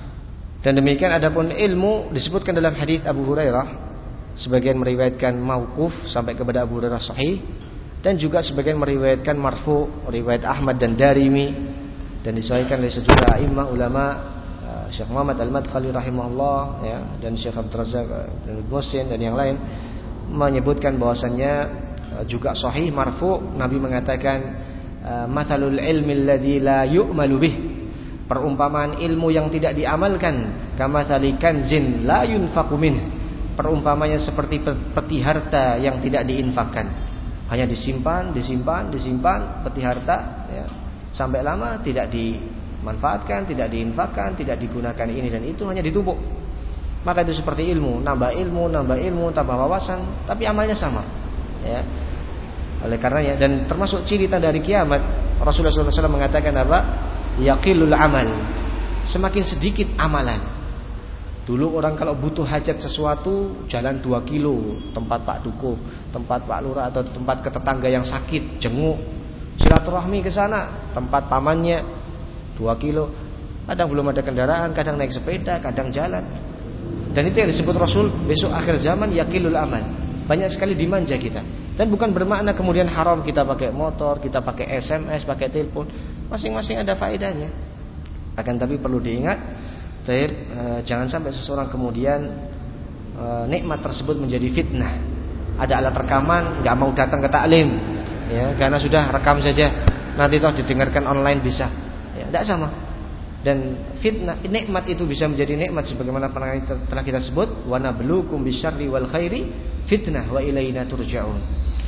A: Dan demikian adapun ilmu disebutkan dalam hadis Abu Hurairah, sebagian meriwayatkan mauquf sampai kepada Abu Hurairah sahih, dan juga sebagian meriwayatkan marfu, riwayat Ahmad dan Darimi, dan disahihkan oleh sejumlah imam ulama, Syekh Muhammad Al-Madkhali rahimahullah, ya, dan Syekh Abdul Razak dan Muhsin dan yang lain menyebutkan bahwasannya juga sahih marfu. Nabi mengatakan, mathalul ilmi alladzi la yu'malu bih, perumpamaan ilmu yang tidak diamalkan, kamatsali kanzin la yunfaqu min, perumpamanya seperti peti harta yang tidak diinfakkan, hanya disimpan, disimpan, disimpan peti harta, ya, sampai lama tidak dimanfaatkan, tidak diinfakkan, tidak digunakan ini dan itu, hanya ditumpuk. Maka itu seperti ilmu, nambah ilmu, nambah ilmu, tambah wawasan, tapi amalnya sama, ya. Oleh karenanya, dan termasuk ciri tanda hari kiamat, Rasulullah shallallahu alaihi wasallam mengatakan apa? Yaqilul amal, semakin sedikit amalan. Dulu orang kalau butuh hajat sesuatu, jalan dua kilo, tempat Pak Dukuh, tempat Pak Lurah, atau tempat ke tetangga yang sakit, jenguk, silaturahmi ke sana, tempat pamannya, dua kilo. Kadang belum ada kendaraan, kadang naik sepeda, kadang jalan. Dan itu yang disebut Rasul, besok akhir zaman yaqilul amal. Banyak sekali dimanja kita. Dan bukan bermakna kemudian haram kita pakai motor, kita pakai S M S, pakai telepon. Masing-masing ada faedahnya. Akan tapi perlu diingat, taib, e, jangan sampai seseorang kemudian e, nikmat tersebut menjadi fitnah. Ada alat rekaman, nggak mau datang ke taklim, ya, karena sudah rekam saja, nanti toh didengarkan online bisa, ya, tidak sama. Dan fitnah, nikmat itu bisa menjadi nikmat sebagaimana pernah telah kita sebut, wa nabluukum bisyarri wal khairi fitnah wa ilaina turja'un.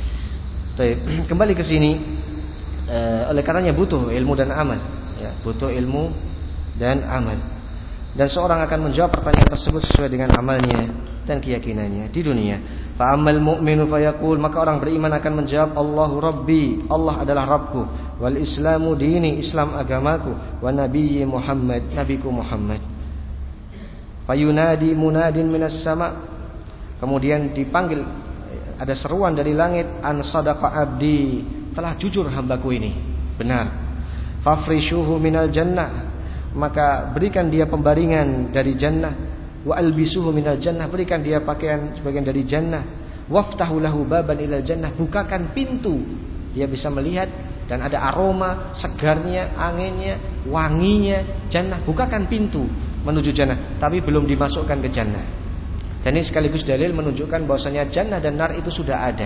A: Taib, kembali ke sini. E, oleh karenanya butuh ilmu dan amal, ya, butuh ilmu dan amal. Dan seorang akan menjawab pertanyaan tersebut sesuai dengan amalnya dan keyakinannya di dunia. Fa ammal mu'minu fayaqul, maka orang beriman akan menjawab Allahu Rabbi, Allah adalah Rabbku, wal Islamu dini, Islam agamaku, wa nabiyyi Muhammad, nabiku Muhammad. Fayunadi munadin minas sama, kemudian dipanggil, ada seruan dari langit, an sadaqa abdi, telah jujur hambaku ini, benar. Fafrishuhu minal jannah, maka berikan dia pembaringan dari jannah. Wa albisuhu minal jannah, berikan dia pakaian sebagian dari jannah. Waftahu lahu baban ilal jannah, bukakan pintu, dia bisa melihat dan ada aroma segarnya, anginnya, wanginya jannah. Bukakan pintu menuju jannah, tapi belum dimasukkan ke jannah. Dan ini sekaligus dalil menunjukkan bahwasanya jannah dan nar itu sudah ada.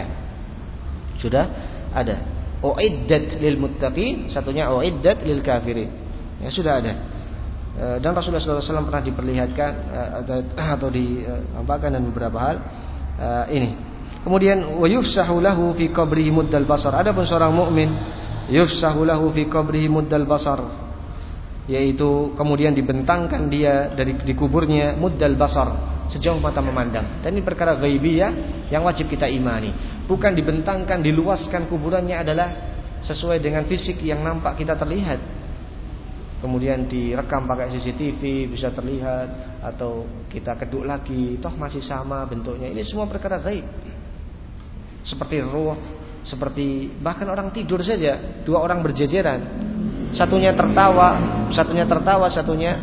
A: Sudah ada. Uiddat lil muttaqin, satunya uiddat lil kafirin. Ya, sudah ada. Dan Rasulullah shallallahu alaihi wasallam pernah diperlihatkan atau, atau ditampakkan dan beberapa hal ini. Kemudian wa yufsahu lahu fi qabrihi muddal basar. Adapun seorang mukmin, yufsahu lahu fi qabrihi muddal basar, yaitu kemudian dibentangkan dia dari di kuburnya muddal basar, sejauh mata memandang. Dan ini perkara ghaibiyah yang wajib kita imani. Bukan dibentangkan, diluaskan kuburannya adalah sesuai dengan fisik yang nampak kita terlihat. Kemudian direkam pakai C C T V bisa terlihat, atau kita keduk lagi toh masih sama bentuknya. Ini semua perkara gaib. Seperti ruh, seperti bahkan orang tidur saja, dua orang berjejeran, satunya tertawa, satunya tertawa, satunya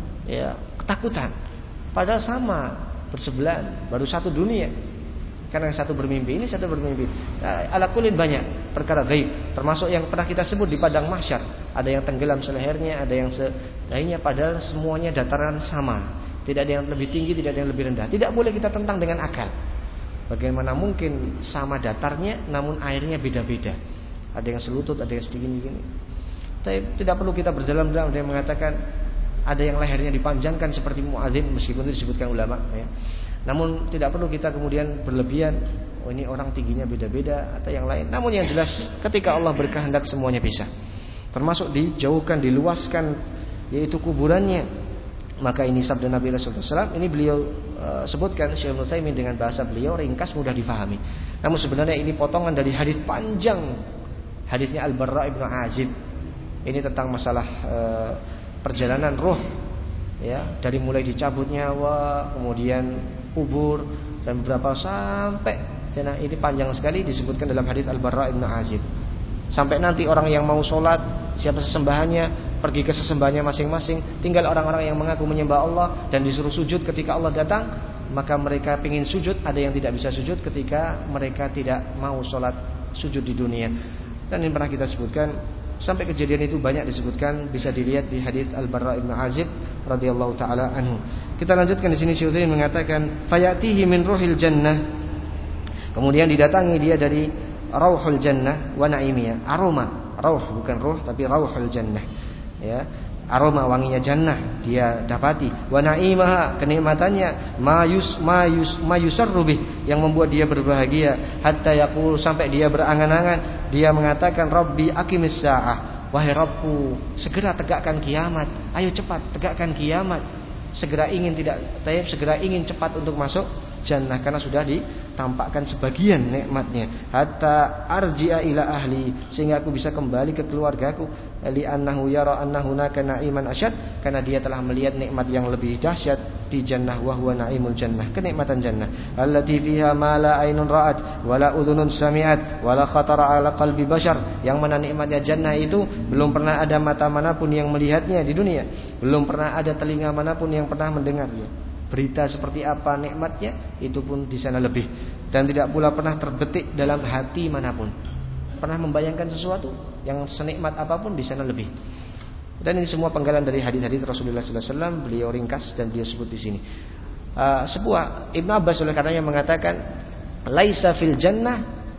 A: ya ketakutan. Padahal sama, bersebelahan, baru satu dunia. Karena yang satu bermimpi, ini satu bermimpi. Nah, ala kulin banyak perkara gaib, termasuk yang pernah kita sebut di padang mahsyar. Ada yang tenggelam selehernya, ada yang lainnya, padahal semuanya dataran sama. Tidak ada yang lebih tinggi, tidak ada yang lebih rendah. Tidak boleh kita tentang dengan akal. Bagaimana mungkin sama datarnya, namun airnya beda-beda. Ada yang selutut, ada yang sedikit begini. Tapi tidak perlu kita berdalam-dalam. Ada yang mengatakan ada yang lehernya dipanjangkan seperti muadzin, meskipun itu disebutkan ulama, ya. Namun tidak perlu kita kemudian berlebihan, oh ini orang tingginya beda-beda atau yang lain. Namun yang jelas ketika Allah berkehendak semuanya bisa. Termasuk dijauhkan, diluaskan yaitu kuburannya. Maka ini sabda Nabi sallallahu alaihi wasallam, ini beliau uh, sebutkan Syekh Ibnu Utsaimin dengan bahasa beliau ringkas, mudah difahami. Namun sebenarnya ini potongan dari hadis panjang, hadisnya Al-Barra ibnu Azib. Ini tentang masalah uh, perjalanan ruh, ya, dari mulai dicabut nyawa, kemudian kubur dan beberapa sampai, nah ini panjang sekali disebutkan dalam hadis Al-Barra ibnu Azib. Sampai nanti orang yang mau sholat, siapa sesembahannya, pergi ke sesembahannya masing-masing. Tinggal orang-orang yang mengaku menyembah Allah dan disuruh sujud ketika Allah datang, maka mereka ingin sujud. Ada yang tidak bisa sujud ketika mereka tidak mau sholat sujud di dunia. Dan ini pernah kita sebutkan. Sampai kejadian itu banyak disebutkan, bisa dilihat di hadis Al-Barra ibnu Azib radhiyallahu taala anhu. Kita lanjutkan di sini, Syekh Utsaimin mengatakan fayatihi min ruhil jannah. Kemudian didatangi dia dari rauhul jannah wa naimiyah. Aroma, rauh bukan ruh tapi rauhul jannah. Ya, aroma wanginya jannah dia dapati. Wa naimaha, kenikmatannya, mayus mayus mayusarru bih, yang membuat dia berbahagia. Hatta yaqul, sampai dia berangan-angan, dia mengatakan Rabbi aqimis saah, wahai Rabbku segera tegakkan kiamat. Ayo cepat tegakkan kiamat. Segera ingin tidak taib, segera ingin cepat untuk masuk jannah, karena sudah ditampakkan sebagian nikmatnya. Hatta arji'a ila ahli, sehingga aku bisa kembali ke keluargaku. Li annahu yara annahu naka na'iman asyad, karena dia telah melihat nikmat yang lebih dahsyat di jannah, wa huwa na'imul jannah, kenikmatan jannah. Allati fiha ma la ainun ra'at wa la udhunun sami'at wa la khatara ala qalbi bashar, yang mana nikmatnya jannah itu belum pernah ada mata manapun yang melihatnya di dunia, belum pernah ada telinga manapun yang pernah mendengarnya. Berita seperti apa nikmatnya, itu pun di sana lebih. Dan tidak pula pernah terbetik dalam hati manapun. Pernah membayangkan sesuatu yang senikmat apapun, di sana lebih. Dan ini semua penggalan dari hadis-hadis Rasulullah sallallahu alaihi wasallam. Beliau ringkas dan beliau sebut di sini. Uh, sebuah Ibnu Abbas oleh karenanya mengatakan, laisa fil jannah,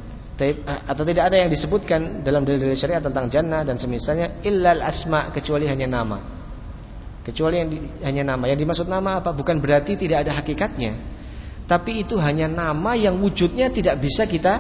A: atau tidak ada yang disebutkan dalam dalil syariat tentang jannah dan semisalnya illal asma, kecuali hanya nama. Kecuali yang di, hanya nama. Yang dimaksud nama apa? Bukan berarti tidak ada hakikatnya, tapi itu hanya nama yang wujudnya tidak bisa kita,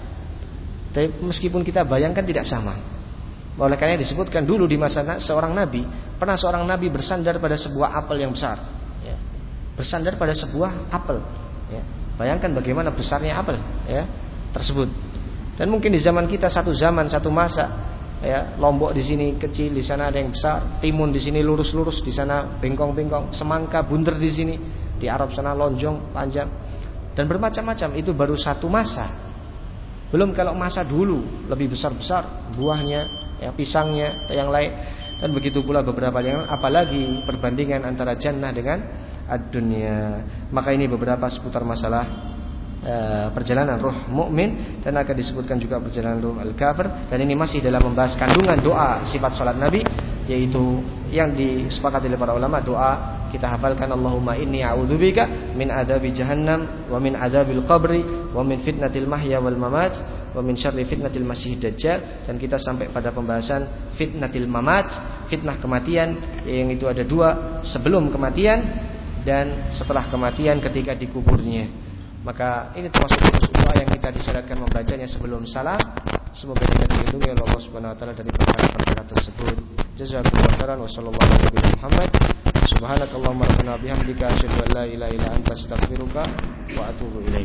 A: meskipun kita bayangkan tidak sama. Oleh karena disebutkan dulu di masa seorang nabi, pernah seorang nabi bersandar pada sebuah apel yang besar, ya. Bersandar pada sebuah apel, ya. Bayangkan bagaimana besarnya apel ya tersebut. Dan mungkin di zaman kita satu zaman satu masa ya, Lombok di sini kecil, di sana ada yang besar, timun di sini lurus-lurus, di sana bengkong-bengkong, semangka bunder di sini, di Arab sana lonjong panjang dan bermacam-macam. Itu baru satu masa. Belum kalau masa dulu lebih besar-besar buahnya, ya pisangnya, yang lain. Dan begitu pula beberapa yang apalagi perbandingan antara jannah dengan ad-dunya. Maka ini beberapa seputar masalah e, perjalanan ruh mukmin, dan akan disebutkan juga perjalanan ruh al-kafir. Dan ini masih dalam membahas kandungan doa sifat salat Nabi, yaitu yang disepakati oleh para ulama. Doa kita hafalkan, Allahumma inni a'udzubika min adzabi jahannam wa min adzabil qabri wa min fitnatil mahya wal mamat wa min syarri fitnatil masih dajjal. Dan kita sampai pada pembahasan fitnatil mamat, fitnah kematian, yang itu ada dua, sebelum kematian dan setelah kematian ketika dikuburnya. Maka ini termasuk doa yang kita disyaratkan membacanya sebelum salam. Semoga kita dilindungi oleh Allah Subhanahu wa taala dari perkara-perkara tersebut. Jazakumullahu khairan wa sallallahu alaihi wa Muhammad. Subhanakallahumma rabbana bihamdika asyhadu an la ilaha illa anta astaghfiruka wa atubu ilaik.